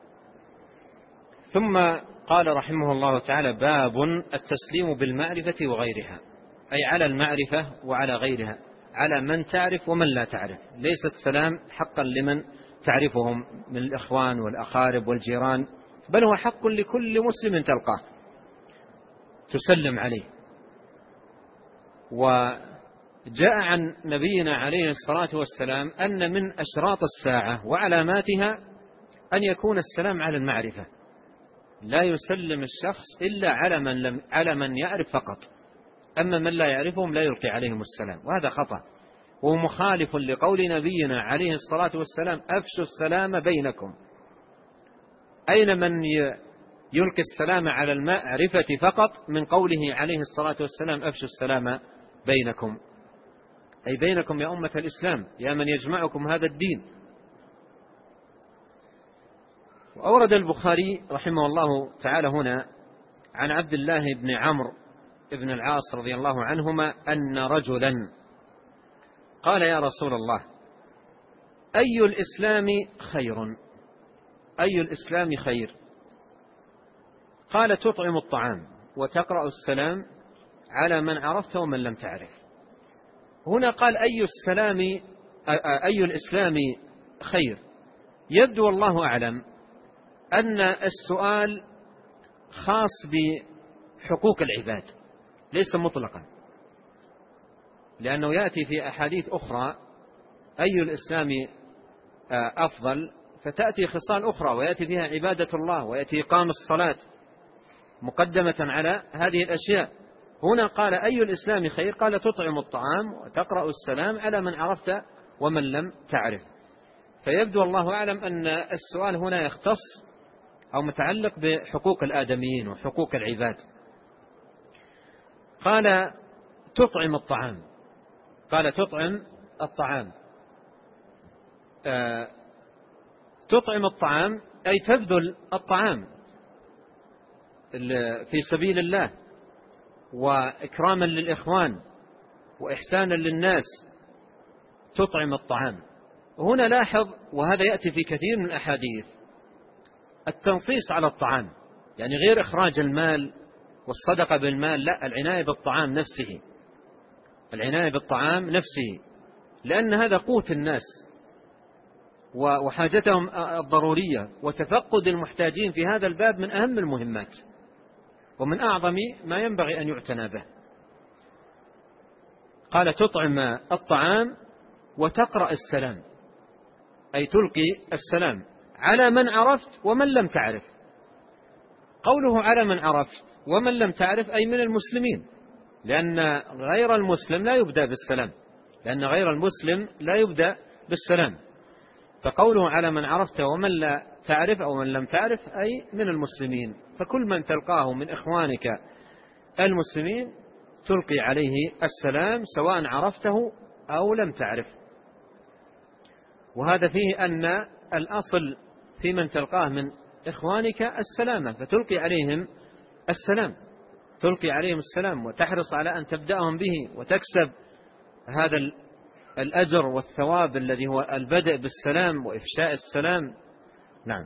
ثم قال رحمه الله تعالى: باب التسليم بالمعرفة وغيرها، أي على المعرفة وعلى غيرها، على من تعرف ومن لا تعرف. ليس السلام حقا لمن تعرفهم من الإخوان والأقارب والجيران، بل هو حق لكل مسلم تلقاه تسلم عليه. وجاء عن نبينا عليه الصلاة والسلام أن من أشراط الساعة وعلاماتها أن يكون السلام على المعرفة، لا يسلم الشخص إلا على من يعرف فقط، أما من لا يعرفهم لا يلقي عليهم السلام، وهذا خطأ ومخالف لقول نبينا عليه الصلاة والسلام: أفشوا السلام بينكم. أين من يلقي السلام على المعرفة فقط من قوله عليه الصلاة والسلام: أفشوا السلام بينكم، أي بينكم يا أمة الإسلام، يا من يجمعكم هذا الدين. وأورد البخاري رحمه الله تعالى هنا عن عبد الله بن عمرو بن العاص رضي الله عنهما أن رجلا قال يا رسول الله أي الإسلام خير؟ أي الإسلام خير؟ قال تطعم الطعام وتقرأ السلام على من عرفت ومن لم تعرف. هنا قال أي الإسلام خير. يبدو والله أعلم أن السؤال خاص بحقوق العباد ليس مطلقا، لأنه يأتي في أحاديث أخرى أي الإسلام أفضل، فتأتي خصال أخرى ويأتي فيها عبادة الله ويأتي إقام الصلاة مقدمة على هذه الأشياء. هنا قال أي الإسلام خير؟ قال تطعم الطعام وتقرأ السلام على من عرفت ومن لم تعرف. فيبدو الله أعلم أن السؤال هنا يختص أو متعلق بحقوق الآدميين وحقوق العباد. قال تطعم الطعام، قال تطعم الطعام. تطعم الطعام أي تبذل الطعام في سبيل الله وإكراما للإخوان وإحسانا للناس، تطعم الطعام. هنا لاحظ، وهذا يأتي في كثير من الأحاديث، التنصيص على الطعام، يعني غير إخراج المال والصدقة بالمال، لا، العناية بالطعام نفسه، العناية بالطعام نفسه، لأن هذا قوت الناس وحاجتهم الضرورية، وتفقد المحتاجين في هذا الباب من أهم المهمات ومن أعظم ما ينبغي أن يعتنى به. قال تطعم الطعام وتقرأ السلام، أي تلقي السلام على من عرفت ومن لم تعرف. قوله على من عرفت ومن لم تعرف أي من المسلمين، لأن غير المسلم لا يبدأ بالسلام، لأن غير المسلم لا يبدأ بالسلام. فقوله على من عرفت ومن لا تعرف أو من لم تعرف أي من المسلمين، فكل من تلقاه من إخوانك المسلمين تلقي عليه السلام سواء عرفته أو لم تعرف. وهذا فيه أن الأصل في من تلقاه من إخوانك السلامة، فتلقي عليهم السلام، تلقي عليهم السلام وتحرص على أن تبدأهم به وتكسب هذا الأجر والثواب الذي هو البدء بالسلام وإفشاء السلام. نعم.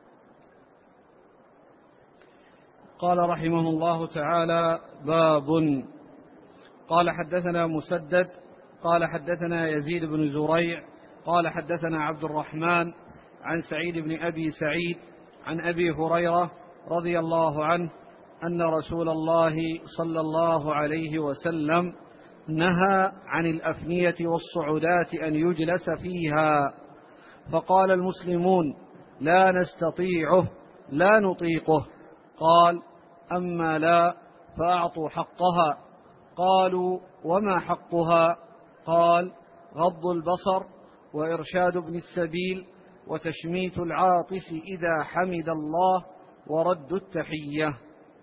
قال رحمه الله تعالى: باب. قال حدثنا مسدد قال حدثنا يزيد بن زريع قال حدثنا عبد الرحمن عن سعيد بن أبي سعيد عن أبي هريرة رضي الله عنه أن رسول الله صلى الله عليه وسلم نهى عن الأفنية والصعودات أن يجلس فيها، فقال المسلمون: لا نستطيعه لا نطيقه. قال: أما لا فأعطوا حقها. قالوا: وما حقها؟ قال: غض البصر وإرشاد ابن السبيل وتشميت العاطس إذا حمد الله ورد التحية.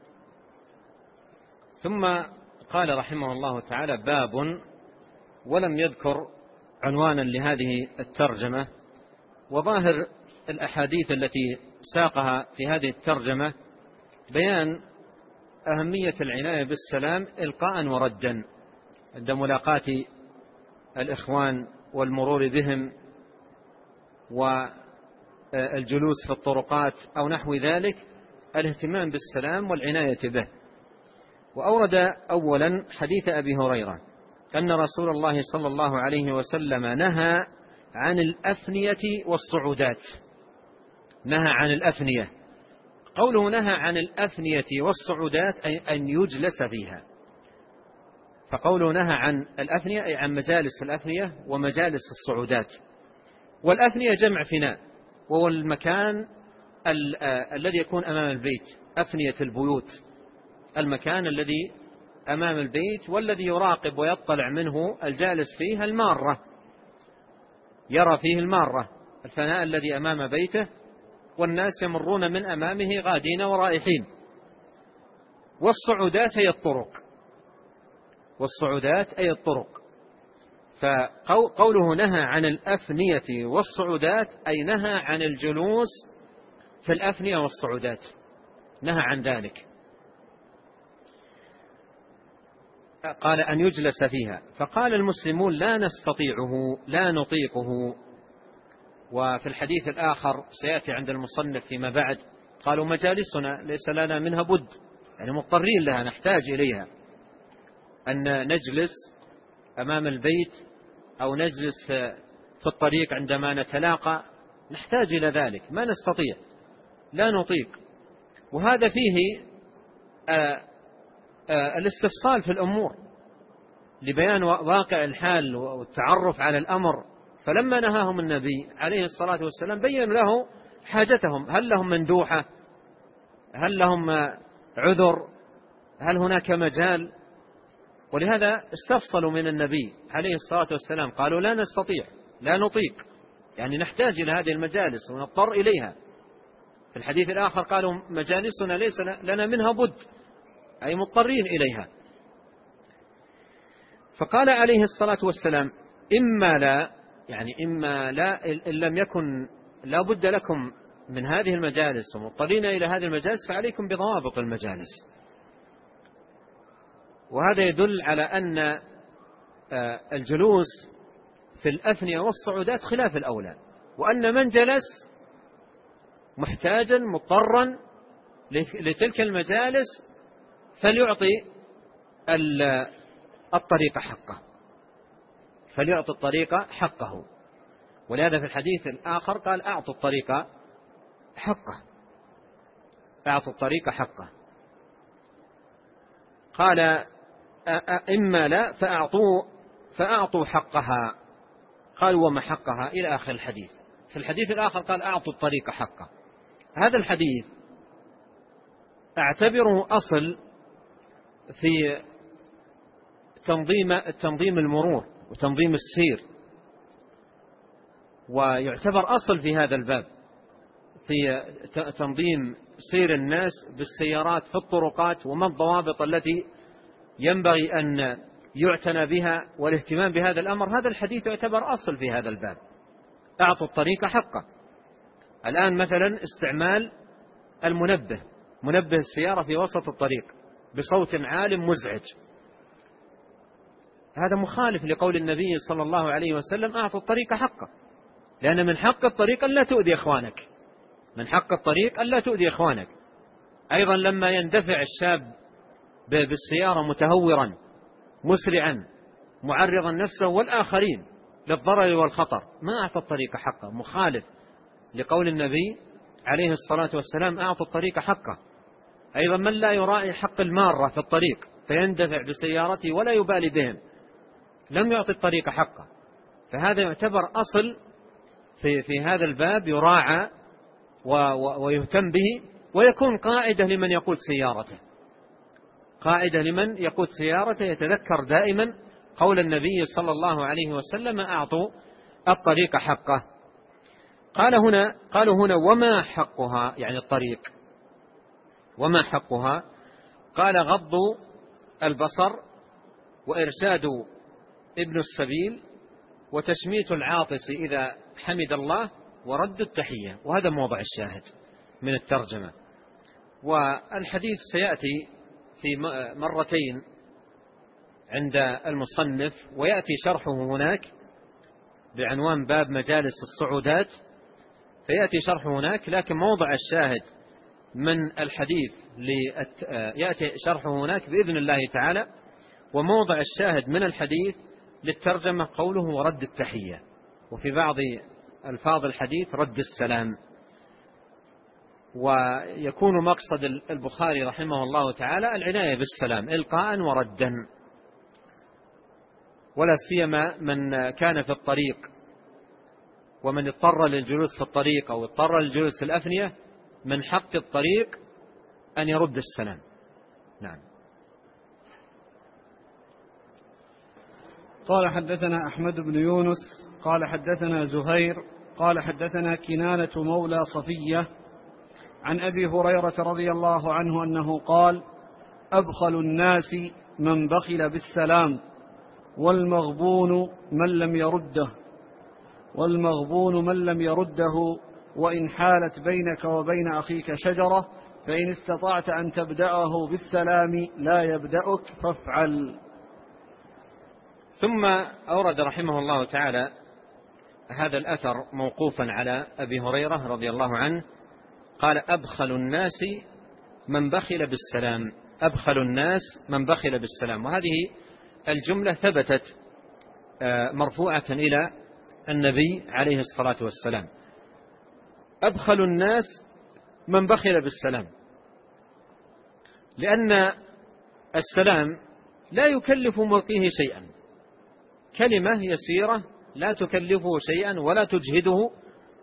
ثم قال رحمه الله تعالى: باب، ولم يذكر عنوانا لهذه الترجمة. وظاهر الأحاديث التي ساقها في هذه الترجمة بيان أهمية العناية بالسلام إلقاء وردا عند ملاقاة الإخوان والمرور بهم والجلوس في الطرقات أو نحو ذلك، الاهتمام بالسلام والعناية به. وأورد أولا حديث أبي هريرة أن رسول الله صلى الله عليه وسلم نهى عن الأفنية والصعودات. نهى عن الأفنية، قوله نهى عن الأفنية والصعودات أي أن يجلس فيها. فقوله نهى عن الأفنية أي عن مجالس الأفنية ومجالس الصعودات. والأفنية جمع فناء، وهو المكان الذي يكون أمام البيت، أفنية البيوت، المكان الذي أمام البيت والذي يراقب ويطلع منه الجالس فيه المارة، يرى فيه المارة، الفناء الذي أمام بيته والناس يمرون من أمامه غادين ورائحين. والصعودات هي الطرق، والصعودات أي الطرق. فقوله نهى عن الأفنية والصعودات أي نهى عن الجلوس في الأفنية والصعودات، نهى عن ذلك. قال أن يجلس فيها، فقال المسلمون لا نستطيعه لا نطيقه. وفي الحديث الآخر سيأتي عند المصنف فيما بعد قالوا مجالسنا ليس لنا منها بد، يعني مضطرين لها نحتاج إليها، أن نجلس أمام البيت أو نجلس في الطريق عندما نتلاقى، نحتاج إلى ذلك، ما نستطيع لا نطيق. وهذا فيه الاستفصال في الأمور لبيان واقع الحال والتعرف على الأمر. فلما نهاهم النبي عليه الصلاة والسلام بين له حاجتهم، هل لهم مندوحة، هل لهم عذر، هل هناك مجال. ولهذا استفصلوا من النبي عليه الصلاة والسلام، قالوا لا نستطيع لا نطيق، يعني نحتاج إلى هذه المجالس ونضطر إليها. في الحديث الآخر قالوا مجالسنا ليس لنا منها بد، أي مضطرين إليها. فقال عليه الصلاة والسلام إما لا، يعني إما لا إن لم يكن لا بد لكم من هذه المجالس ومضطرين إلى هذه المجالس فعليكم بضوابط المجالس. وهذا يدل على أن الجلوس في الأفنية والصعودات خلاف الأولى، وأن من جلس محتاجا مضطرا لتلك المجالس فليعطي الطريق حقه، فليعطي الطريق حقه. ولهذا في الحديث الآخر قال أعطوا الطريق حقه، أعطوا الطريق حقه. قال إما لا فأعطوا حقها. قال وما حقها إلى آخر الحديث. في الحديث الآخر قال أعطوا الطريق حقه. هذا الحديث أعتبره أصل في تنظيم المرور وتنظيم السير، ويعتبر أصل في هذا الباب في تنظيم سير الناس بالسيارات في الطرقات، وما الضوابط التي ينبغي أن يعتنى بها والاهتمام بهذا الأمر. هذا الحديث يعتبر أصل في هذا الباب، أعطوا الطريق حقه. الآن مثلا استعمال المنبه، منبه السيارة في وسط الطريق بصوت عال مزعج، هذا مخالف لقول النبي صلى الله عليه وسلم أعطوا الطريق حقه، لأن من حق الطريق ألا تؤذي إخوانك، من حق الطريق ألا تؤذي إخوانك. أيضا لما يندفع الشاب بالسيارة متهورا مسرعا معرضا نفسه والآخرين للضرر والخطر، ما أعطى الطريق حقه، مخالف لقول النبي عليه الصلاة والسلام أعطوا الطريق حقه. أيضا من لا يراعي حق المارة في الطريق فيندفع بسيارته ولا يبالي بهم لم يعطي الطريق حقه. فهذا يعتبر أصل في هذا الباب يراعى ويهتم به، ويكون قاعدة لمن يقود سيارته، قاعدة لمن يقود سيارته يتذكر دائما قول النبي صلى الله عليه وسلم أعطوا الطريق حقه. قالوا هنا وما حقها، يعني الطريق وما حقها؟ قال غض البصر وإرشاد ابن السبيل وتشميت العاطس إذا حمد الله ورد التحية. وهذا موضع الشاهد من الترجمة. والحديث سيأتي في مرتين عند المصنف، ويأتي شرحه هناك بعنوان باب مجالس الصعودات، فيأتي شرحه هناك، لكن موضع الشاهد من الحديث يأتي شرحه هناك بإذن الله تعالى. وموضع الشاهد من الحديث للترجمة قوله ورد التحية، وفي بعض ألفاظ الحديث رد السلام. ويكون مقصد البخاري رحمه الله تعالى العناية بالسلام إلقاء وردا، ولا سيما من كان في الطريق ومن اضطر للجلوس في الطريق أو اضطر للجلوس في الأفنية، من حق الطريق أن يرد السلام. نعم. قال حدثنا أحمد بن يونس قال حدثنا زهير قال حدثنا كنانة مولى صفية عن أبي هريرة رضي الله عنه أنه قال أبخل الناس من بخل بالسلام، والمغبون من لم يرده وإن حالت بينك وبين أخيك شجرة فإن استطعت أن تبدأه بالسلام لا يبدأك فافعل. ثم أورد رحمه الله تعالى هذا الأثر موقوفا على أبي هريرة رضي الله عنه قال: أبخل الناس من بخل بالسلام، أبخل الناس من بخل بالسلام. وهذه الجملة ثبتت مرفوعة إلى النبي عليه الصلاة والسلام. أبخل الناس من بخل بالسلام، لأن السلام لا يكلف ملقيه شيئا، كلمة يسيرة لا تكلفه شيئا ولا تجهده،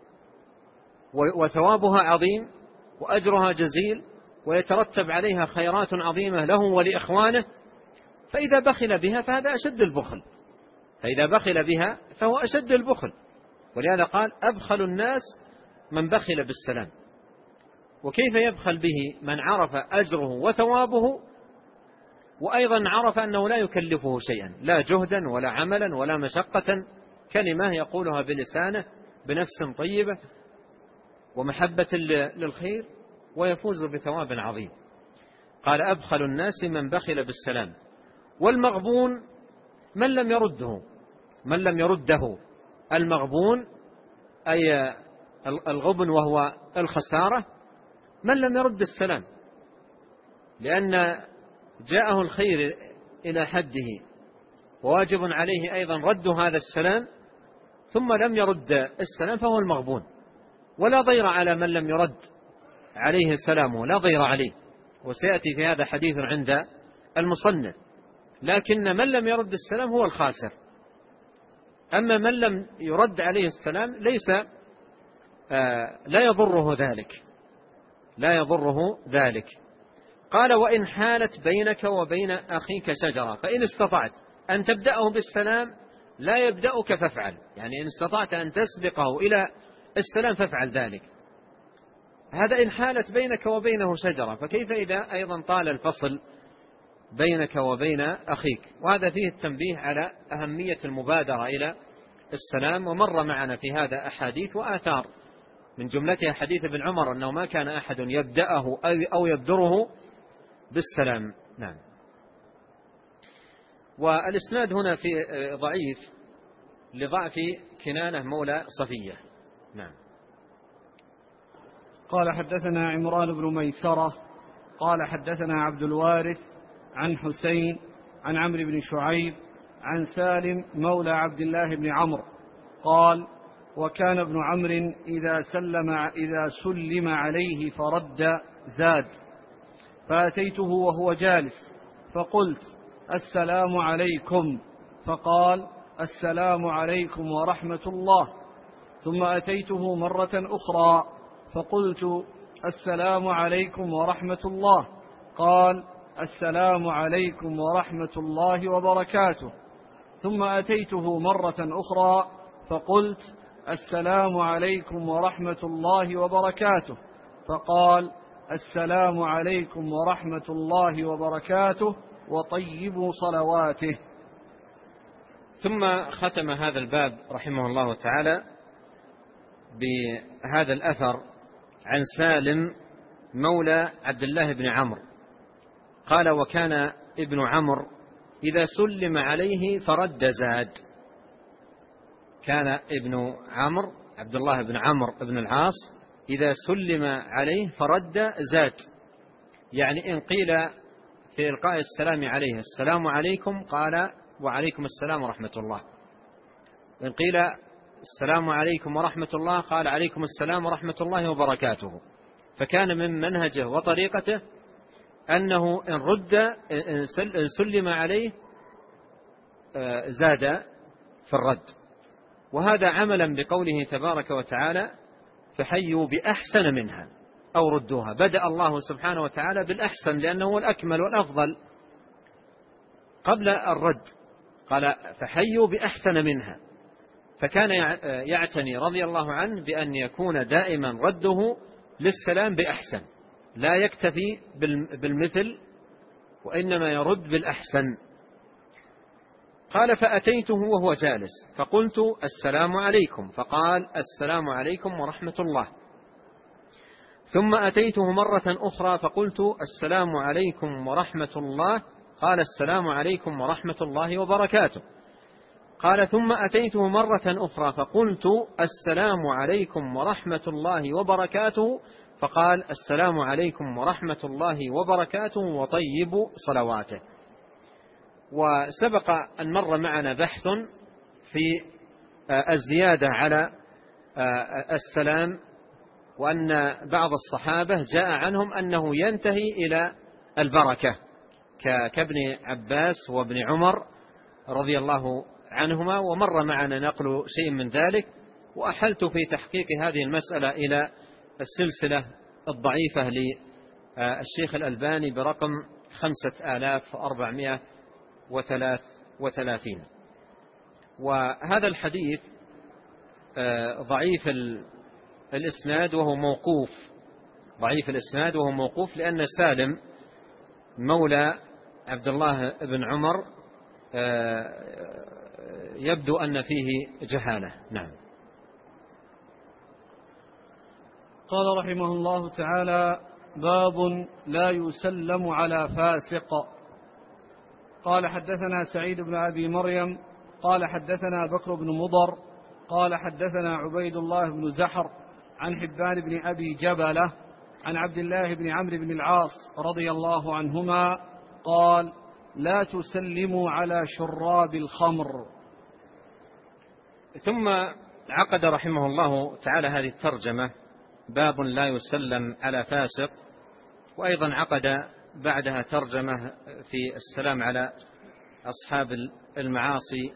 وثوابها عظيم وأجرها جزيل، ويترتب عليها خيرات عظيمة له ولإخوانه. فإذا بخل بها فهذا أشد البخل، فإذا بخل بها فهو أشد البخل. ولهذا قال: أبخل الناس من بخل بالسلام. وكيف يبخل به؟ من عرف أجره وثوابه، وأيضا عرف أنه لا يكلفه شيئا، لا جهدا ولا عملا ولا مشقة، كلمة يقولها بلسانه بنفس طيبة ومحبة للخير، ويفوز بثواب عظيم. قال: أبخل الناس من بخل بالسلام. والمغبون من لم يرده، من لم يرده. المغبون أي الغبن وهو الخسارة، من لم يرد السلام، لأن جاءه الخير إلى حده وواجب عليه أيضا رد هذا السلام، ثم لم يرد السلام فهو المغبون. ولا ضير على من لم يرد عليه سلامه، لا ضير عليه، وسيأتي في هذا حديث عند المصنف. لكن من لم يرد السلام هو الخاسر. أما من لم يرد عليه السلام ليس لا يضره ذلك، لا يضره ذلك. قال: وإن حالت بينك وبين أخيك شجرة فإن استطعت أن تبدأه بالسلام لا يبدأك فافعل، يعني إن استطعت أن تسبقه إلى السلام فافعل ذلك. هذا إن حالت بينك وبينه شجرة، فكيف إذا أيضا طال الفصل بينك وبين أخيك؟ وهذا فيه التنبيه على أهمية المبادرة إلى السلام. ومر معنا في هذا أحاديث وآثار، من جملتها حديث ابن عمر أنه ما كان أحد يبدأه أو يبدره بالسلام. نعم. والإسناد هنا في ضعيف لضعف كنانة مولى صفية. نعم. قال: حدثنا عمران بن ميسرة قال حدثنا عبد الوارث عن حسين عن عمرو بن شعيب عن سالم مولى عبد الله بن عمرو قال: وكان ابن عمرو إذا سلم عليه فرد زاد، فأتيته وهو جالس فقلت: السلام عليكم، فقال: السلام عليكم ورحمة الله. ثم أتيته مرة أخرى فقلت: السلام عليكم ورحمة الله، قال: السلام عليكم ورحمة الله وبركاته. ثم أتيته مرة أخرى فقلت: السلام عليكم ورحمة الله وبركاته، فقال: السلام عليكم ورحمة الله وبركاته وطيبوا صلواته. ثم ختم هذا الباب رحمه الله تعالى بهذا الأثر عن سالم مولى عبد الله بن عمرو قال: وكان ابن عمرو إذا سلم عليه فرد زاد. كان ابن عمرو عبد الله بن عمرو بن العاص إذا سلم عليه فرد زاد، يعني إن قيل في إلقاء السلام عليه: السلام عليكم، قال: وعليكم السلام ورحمة الله. وإن قيل: السلام عليكم ورحمة الله، قال: عليكم السلام ورحمة الله وبركاته. فكان من منهجه وطريقته أنه إن سلم عليه زاد في الرد. وهذا عملا بقوله تبارك وتعالى: فحيوا بأحسن منها أو ردوها. بدأ الله سبحانه وتعالى بالأحسن لأنه هو الأكمل والأفضل قبل الرد، قال: فحيوا بأحسن منها. فكان يعتني رضي الله عنه بأن يكون دائما رده للسلام بأحسن، لا يكتفي بالمثل وإنما يرد بالأحسن. قال: فأتيته وهو جالس فقلت: السلام عليكم، فقال: السلام عليكم ورحمة الله. ثم أتيته مرة أخرى فقلت: السلام عليكم ورحمة الله، قال: السلام عليكم ورحمة الله وبركاته. قال: ثم أتيته مرة أخرى فقلت: السلام عليكم ورحمة الله وبركاته. فقال: السلام عليكم ورحمة الله وبركاته وطيب صلواته. وسبق أن مر معنا بحث في الزيادة على السلام، وأن بعض الصحابة جاء عنهم أنه ينتهي إلى البركة كابن عباس وابن عمر رضي الله عنهما، ومر معنا نقل شيء من ذلك. وأحلت في تحقيق هذه المسألة إلى السلسلة الضعيفة للشيخ الألباني برقم 5433. وهذا الحديث ضعيف الإسناد وهو موقوف، ضعيف الإسناد وهو موقوف، لأن سالم مولى عبد الله بن عمر يبدو أن فيه جهالة. نعم. قال رحمه الله تعالى: باب لا يسلم على فاسق. قال: حدثنا سعيد بن أبي مريم قال: حدثنا بكر بن مضر قال: حدثنا عبيد الله بن زحر عن حبان بن أبي جبلة عن عبد الله بن عمرو بن العاص رضي الله عنهما قال: لا تسلموا على شراب الخمر. ثم عقد رحمه الله تعالى هذه الترجمة: باب لا يسلم على فاسق. وأيضا عقد بعدها ترجمة في السلام على أصحاب المعاصي.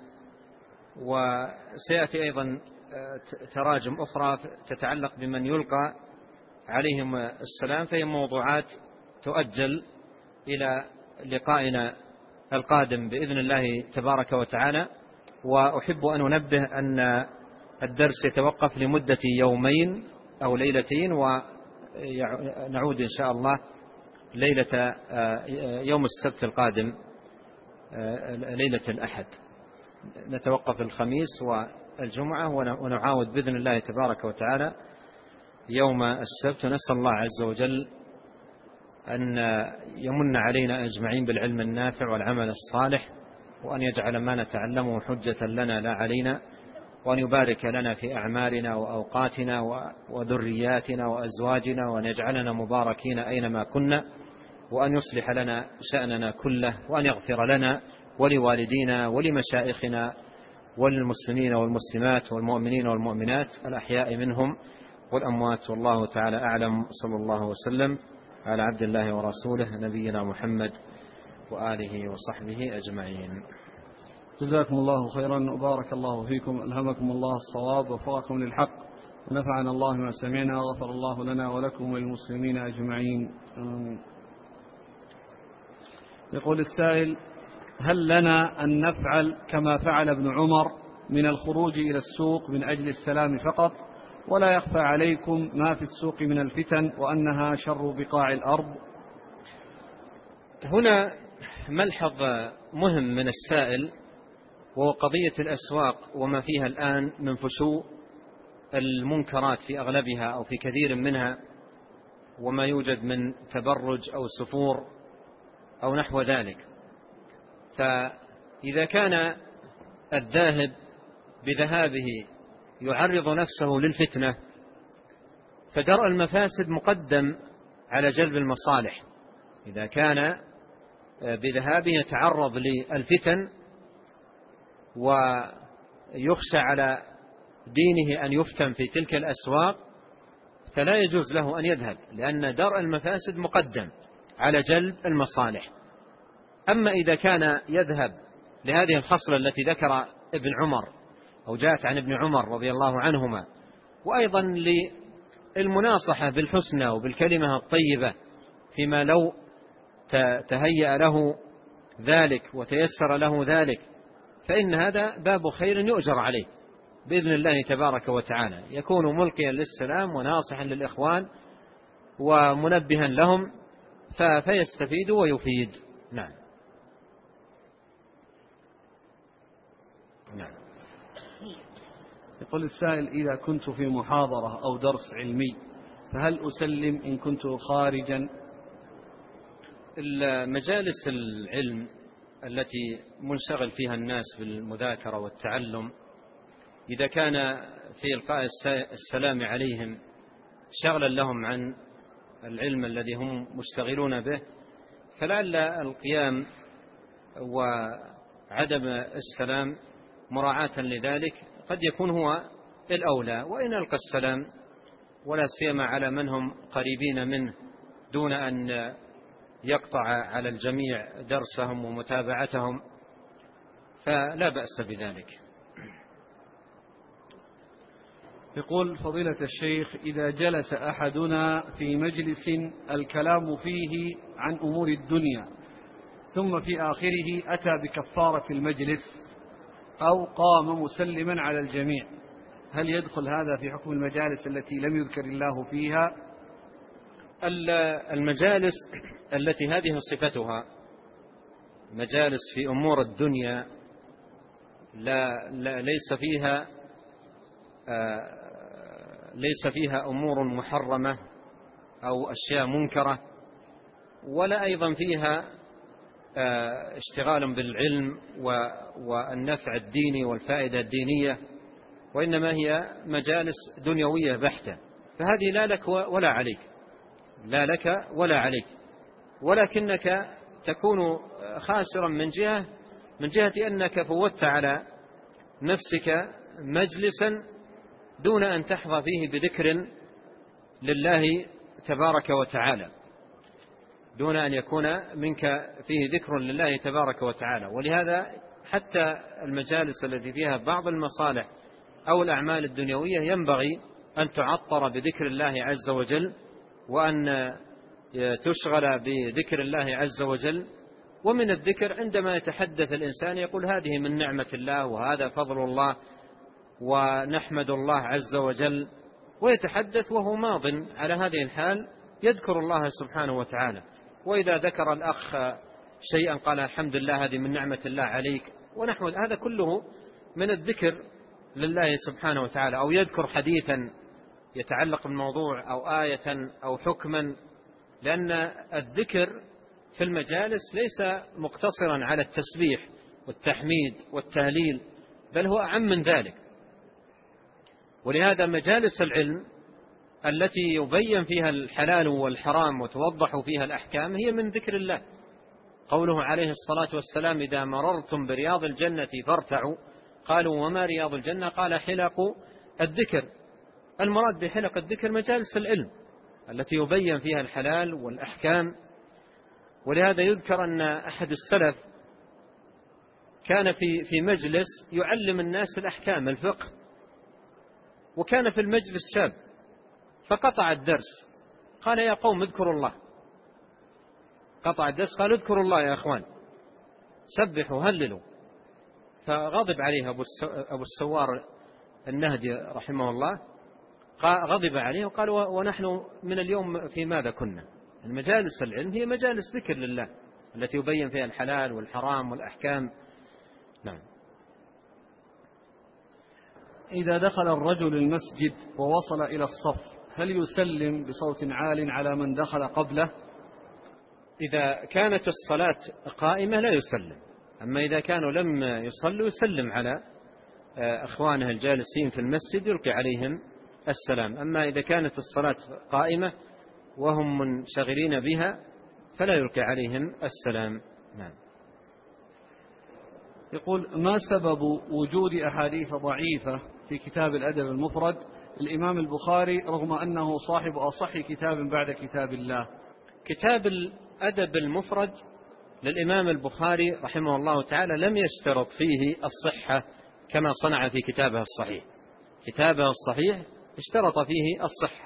وسيأتي أيضا تراجم أخرى تتعلق بمن يلقى عليهم السلام، فهي موضوعات تؤجل إلى لقائنا القادم بإذن الله تبارك وتعالى. وأحب أن أنبه أن الدرس يتوقف لمدة يومين أو ليلتين، ونعود إن شاء الله ليلة يوم السبت القادم، ليلة الأحد. نتوقف الخميس والجمعة ونعاود بإذن الله تبارك وتعالى يوم السبت. نسأل الله عز وجل أن يمن علينا أجمعين بالعلم النافع والعمل الصالح، وأن يجعل ما نتعلمه حجة لنا لا علينا، وأن يبارك لنا في أعمالنا وأوقاتنا وذرياتنا وأزواجنا، وأن يجعلنا مباركين أينما كنا، وأن يصلح لنا شأننا كله، وأن يغفر لنا ولوالدينا ولمشائخنا وللمسلمين والمسلمات والمؤمنين والمؤمنات الأحياء منهم والأموات. والله تعالى أعلم. صلى الله وسلم على عبد الله ورسوله نبينا محمد وآله وصحبه أجمعين. جزاكم الله خيرا وبارك الله فيكم، ألهمكم الله الصواب ووفقكم للحق، ونفعنا الله ما سمعنا، وغفر الله لنا ولكم وللمسلمين أجمعين. يقول السائل: هل لنا أن نفعل كما فعل ابن عمر من الخروج إلى السوق من أجل السلام فقط، ولا يخفى عليكم ما في السوق من الفتن وأنها شر بقاع الأرض؟ هنا ملحظ مهم من السائل، وهو قضية الأسواق وما فيها الآن من فشو المنكرات في أغلبها أو في كثير منها، وما يوجد من تبرج أو سفور أو نحو ذلك. فإذا كان الذاهب بذهابه يعرض نفسه للفتنة، فدرء المفاسد مقدم على جلب المصالح. إذا كان بذهابه يتعرض للفتن ويخشى على دينه أن يفتن في تلك الأسواق، فلا يجوز له أن يذهب، لأن درء المفاسد مقدم على جلب المصالح. أما إذا كان يذهب لهذه الخصلة التي ذكر ابن عمر أو جاءت عن ابن عمر رضي الله عنهما، وأيضا للمناصحة بالحسنى وبالكلمة الطيبة فيما لو تهيأ له ذلك وتيسر له ذلك، فإن هذا باب خير يؤجر عليه بإذن الله تبارك وتعالى، يكون ملقيا للسلام وناصحا للإخوان ومنبها لهم فيستفيد ويفيد. نعم. نعم. يقول السائل: إذا كنت في محاضرة أو درس علمي فهل أسلم إن كنت خارجا؟ مجالس العلم التي منشغل فيها الناس بالمذاكرة والتعلم، إذا كان في إلقاء السلام عليهم شغلا لهم عن العلم الذي هم مشتغلون به، فلعل القيام وعدم السلام مراعاة لذلك قد يكون هو الأولى، وإن ألقى السلام ولا سيما على من هم قريبين منه دون أن يقطع على الجميع درسهم ومتابعتهم فلا بأس بذلك. يقول فضيلة الشيخ: إذا جلس أحدنا في مجلس الكلام فيه عن أمور الدنيا ثم في آخره أتى بكفارة المجلس أو قام مسلما على الجميع، هل يدخل هذا في حكم المجالس التي لم يذكر الله فيها؟ المجالس التي هذه صفتها مجالس في أمور الدنيا ليس فيها أمور محرمة أو أشياء منكرة، ولا أيضا فيها اشتغال بالعلم والنفع الديني والفائدة الدينية، وإنما هي مجالس دنيوية بحتة، فهذه لا لك ولا عليك، لا لك ولا عليك، ولكنك تكون خاسرا من جهة أنك فوتت على نفسك مجلسا دون أن تحظى فيه بذكر لله تبارك وتعالى، دون أن يكون منك فيه ذكر لله تبارك وتعالى. ولهذا حتى المجالس التي فيها بعض المصالح أو الأعمال الدنيوية ينبغي أن تعطر بذكر الله عز وجل، وأن تشغل بذكر الله عز وجل. ومن الذكر عندما يتحدث الإنسان يقول هذه من نعمة الله وهذا فضل الله ونحمد الله عز وجل، ويتحدث وهو ماض على هذه الحال يذكر الله سبحانه وتعالى. وإذا ذكر الأخ شيئا قال الحمد لله هذه من نعمة الله عليك ونحو هذا كله من الذكر لله سبحانه وتعالى، أو يذكر حديثا يتعلق بالموضوع أو آية أو حكما، لأن الذكر في المجالس ليس مقتصرا على التسبيح والتحميد والتهليل، بل هو أعم من ذلك. ولهذا مجالس العلم التي يبين فيها الحلال والحرام وتوضح فيها الأحكام هي من ذكر الله. قوله عليه الصلاة والسلام إذا مررتم برياض الجنة فارتعوا، قالوا وما رياض الجنة؟ قال حلق الذكر. المراد بحلق الذكر مجالس العلم التي يبين فيها الحلال والأحكام. ولهذا يذكر أن أحد السلف كان في مجلس يعلم الناس الأحكام الفقه، وكان في المجلس شاب فقطع الدرس، قال يا قوم اذكروا الله. قطع الدرس قال اذكروا الله يا أخوان، سبحوا هللوا. فغضب عليه أبو السوار النهدي رحمه الله، غضب عليه وقال ونحن من اليوم في ماذا كنا؟ المجالس العلم هي مجالس ذكر لله التي يبين فيها الحلال والحرام والأحكام. نعم. إذا دخل الرجل المسجد ووصل إلى الصف هل يسلم بصوت عال على من دخل قبله؟ إذا كانت الصلاة قائمة لا يسلم، أما إذا كانوا لم يصلوا يسلم على أخوانه الجالسين في المسجد يلقي عليهم السلام. أما إذا كانت الصلاة قائمة وهم منشغلين بها فلا يلقي عليهم السلام. نعم. يقول ما سبب وجود أحاديث ضعيفة في كتاب الأدب المفرد الإمام البخاري رغم أنه صاحب أصح كتاب بعد كتاب الله؟ كتاب الأدب المفرد للإمام البخاري رحمه الله تعالى لم يشترط فيه الصحة كما صنع في كتابه الصحيح. كتابه الصحيح اشترط فيه الصحة،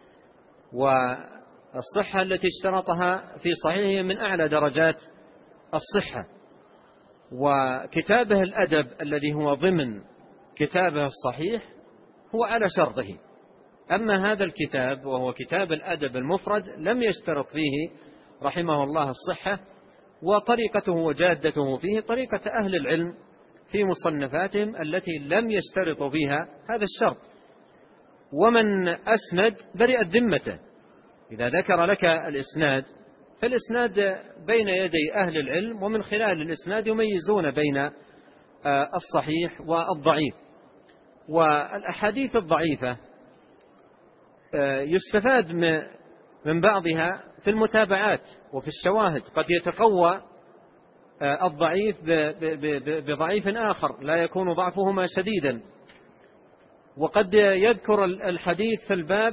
والصحة التي اشترطها في صحيحه من أعلى درجات الصحة. وكتابه الأدب الذي هو ضمن كتابه الصحيح هو على شرطه. أما هذا الكتاب وهو كتاب الأدب المفرد لم يشترط فيه رحمه الله الصحة، وطريقته وجادته فيه طريقة أهل العلم في مصنفاتهم التي لم يشترطوا فيها هذا الشرط. ومن أسند برئت ذمته. إذا ذكر لك الإسناد فالإسناد بين يدي أهل العلم، ومن خلال الإسناد يميزون بين الصحيح والضعيف. والأحاديث الضعيفة يستفاد من بعضها في المتابعات وفي الشواهد، قد يتقوى الضعيف بضعيف آخر لا يكون ضعفهما شديدا، وقد يذكر الحديث في الباب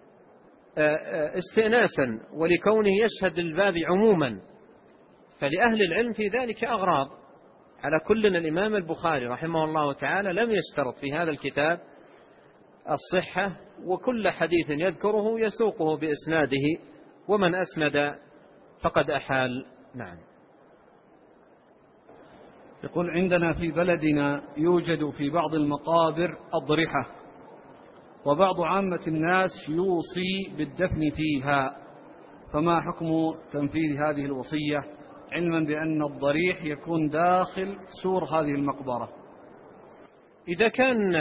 استئناسا ولكونه يشهد الباب عموما، فلأهل العلم في ذلك أغراض. على كل الإمام البخاري رحمه الله تعالى لم يشترط في هذا الكتاب الصحة، وكل حديث يذكره يسوقه بإسناده، ومن أسند فقد أحال. نعم. يقول: عندنا في بلدنا يوجد في بعض المقابر أضرحة، وبعض عامة الناس يوصي بالدفن فيها، فما حكم تنفيذ هذه الوصية، علما بأن الضريح يكون داخل سور هذه المقبرة؟ إذا كان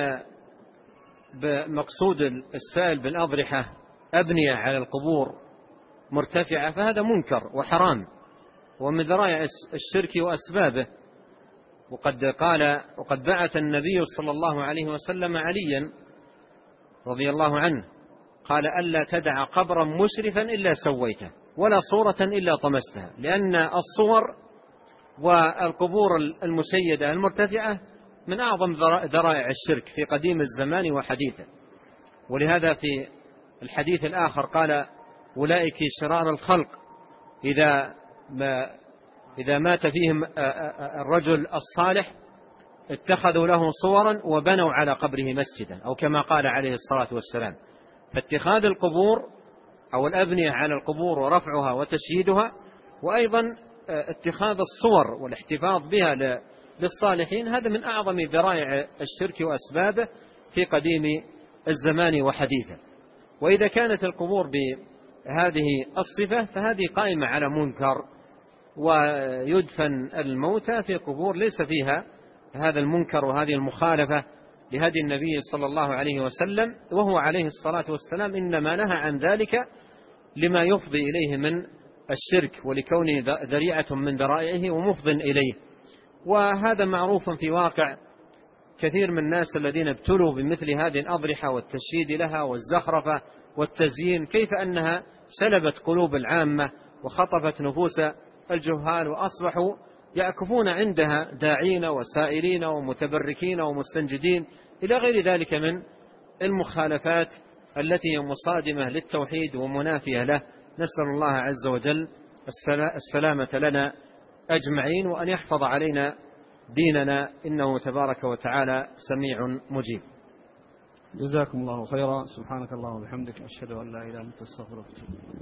بمقصود السائل بالأضرحة أبنية على القبور مرتفعة فهذا منكر وحرام، ومن ذرائع الشرك وأسبابه. وقد بعث النبي صلى الله عليه وسلم عليا رضي الله عنه، قال: ألا تدع قبرا مشرفا إلا سويته، ولا صورة إلا طمستها، لأن الصور والقبور المشيدة المرتفعة من أعظم ذرائع الشرك في قديم الزمان وحديثه. ولهذا في الحديث الآخر قال: أولئك شرار الخلق إذا مات فيهم الرجل الصالح اتخذوا له صورا وبنوا على قبره مسجدا، أو كما قال عليه الصلاة والسلام. فاتخاذ القبور أو الأبنية على القبور ورفعها وتشييدها، وأيضا اتخاذ الصور والاحتفاظ بها للصالحين، هذا من أعظم ذرائع الشرك وأسبابه في قديم الزمان وحديثه. وإذا كانت القبور بهذه الصفة فهذه قائمة على منكر، ويدفن الموتى في قبور ليس فيها هذا المنكر وهذه المخالفة لهدي النبي صلى الله عليه وسلم، وهو عليه الصلاة والسلام إنما نهى عن ذلك لما يفضي إليه من الشرك، ولكونه ذريعة من ذرائعه ومفض إليه. وهذا معروف في واقع كثير من الناس الذين ابتلوا بمثل هذه الأضرحة والتشييد لها والزخرفة والتزيين، كيف أنها سلبت قلوب العامة وخطفت نفوس الجهال، وأصبحوا يعكفون عندها داعين وسائلين ومتبركين ومستنجدين إلى غير ذلك من المخالفات التي هي مصادمة للتوحيد ومنافية له. نسأل الله عز وجل السلامة لنا أجمعين، وأن يحفظ علينا ديننا، إنه تبارك وتعالى سميع مجيب. جزاكم الله خيرا. سبحانك اللهم وبحمدك، أشهد أن لا إله إلا أنت، أستغفرك.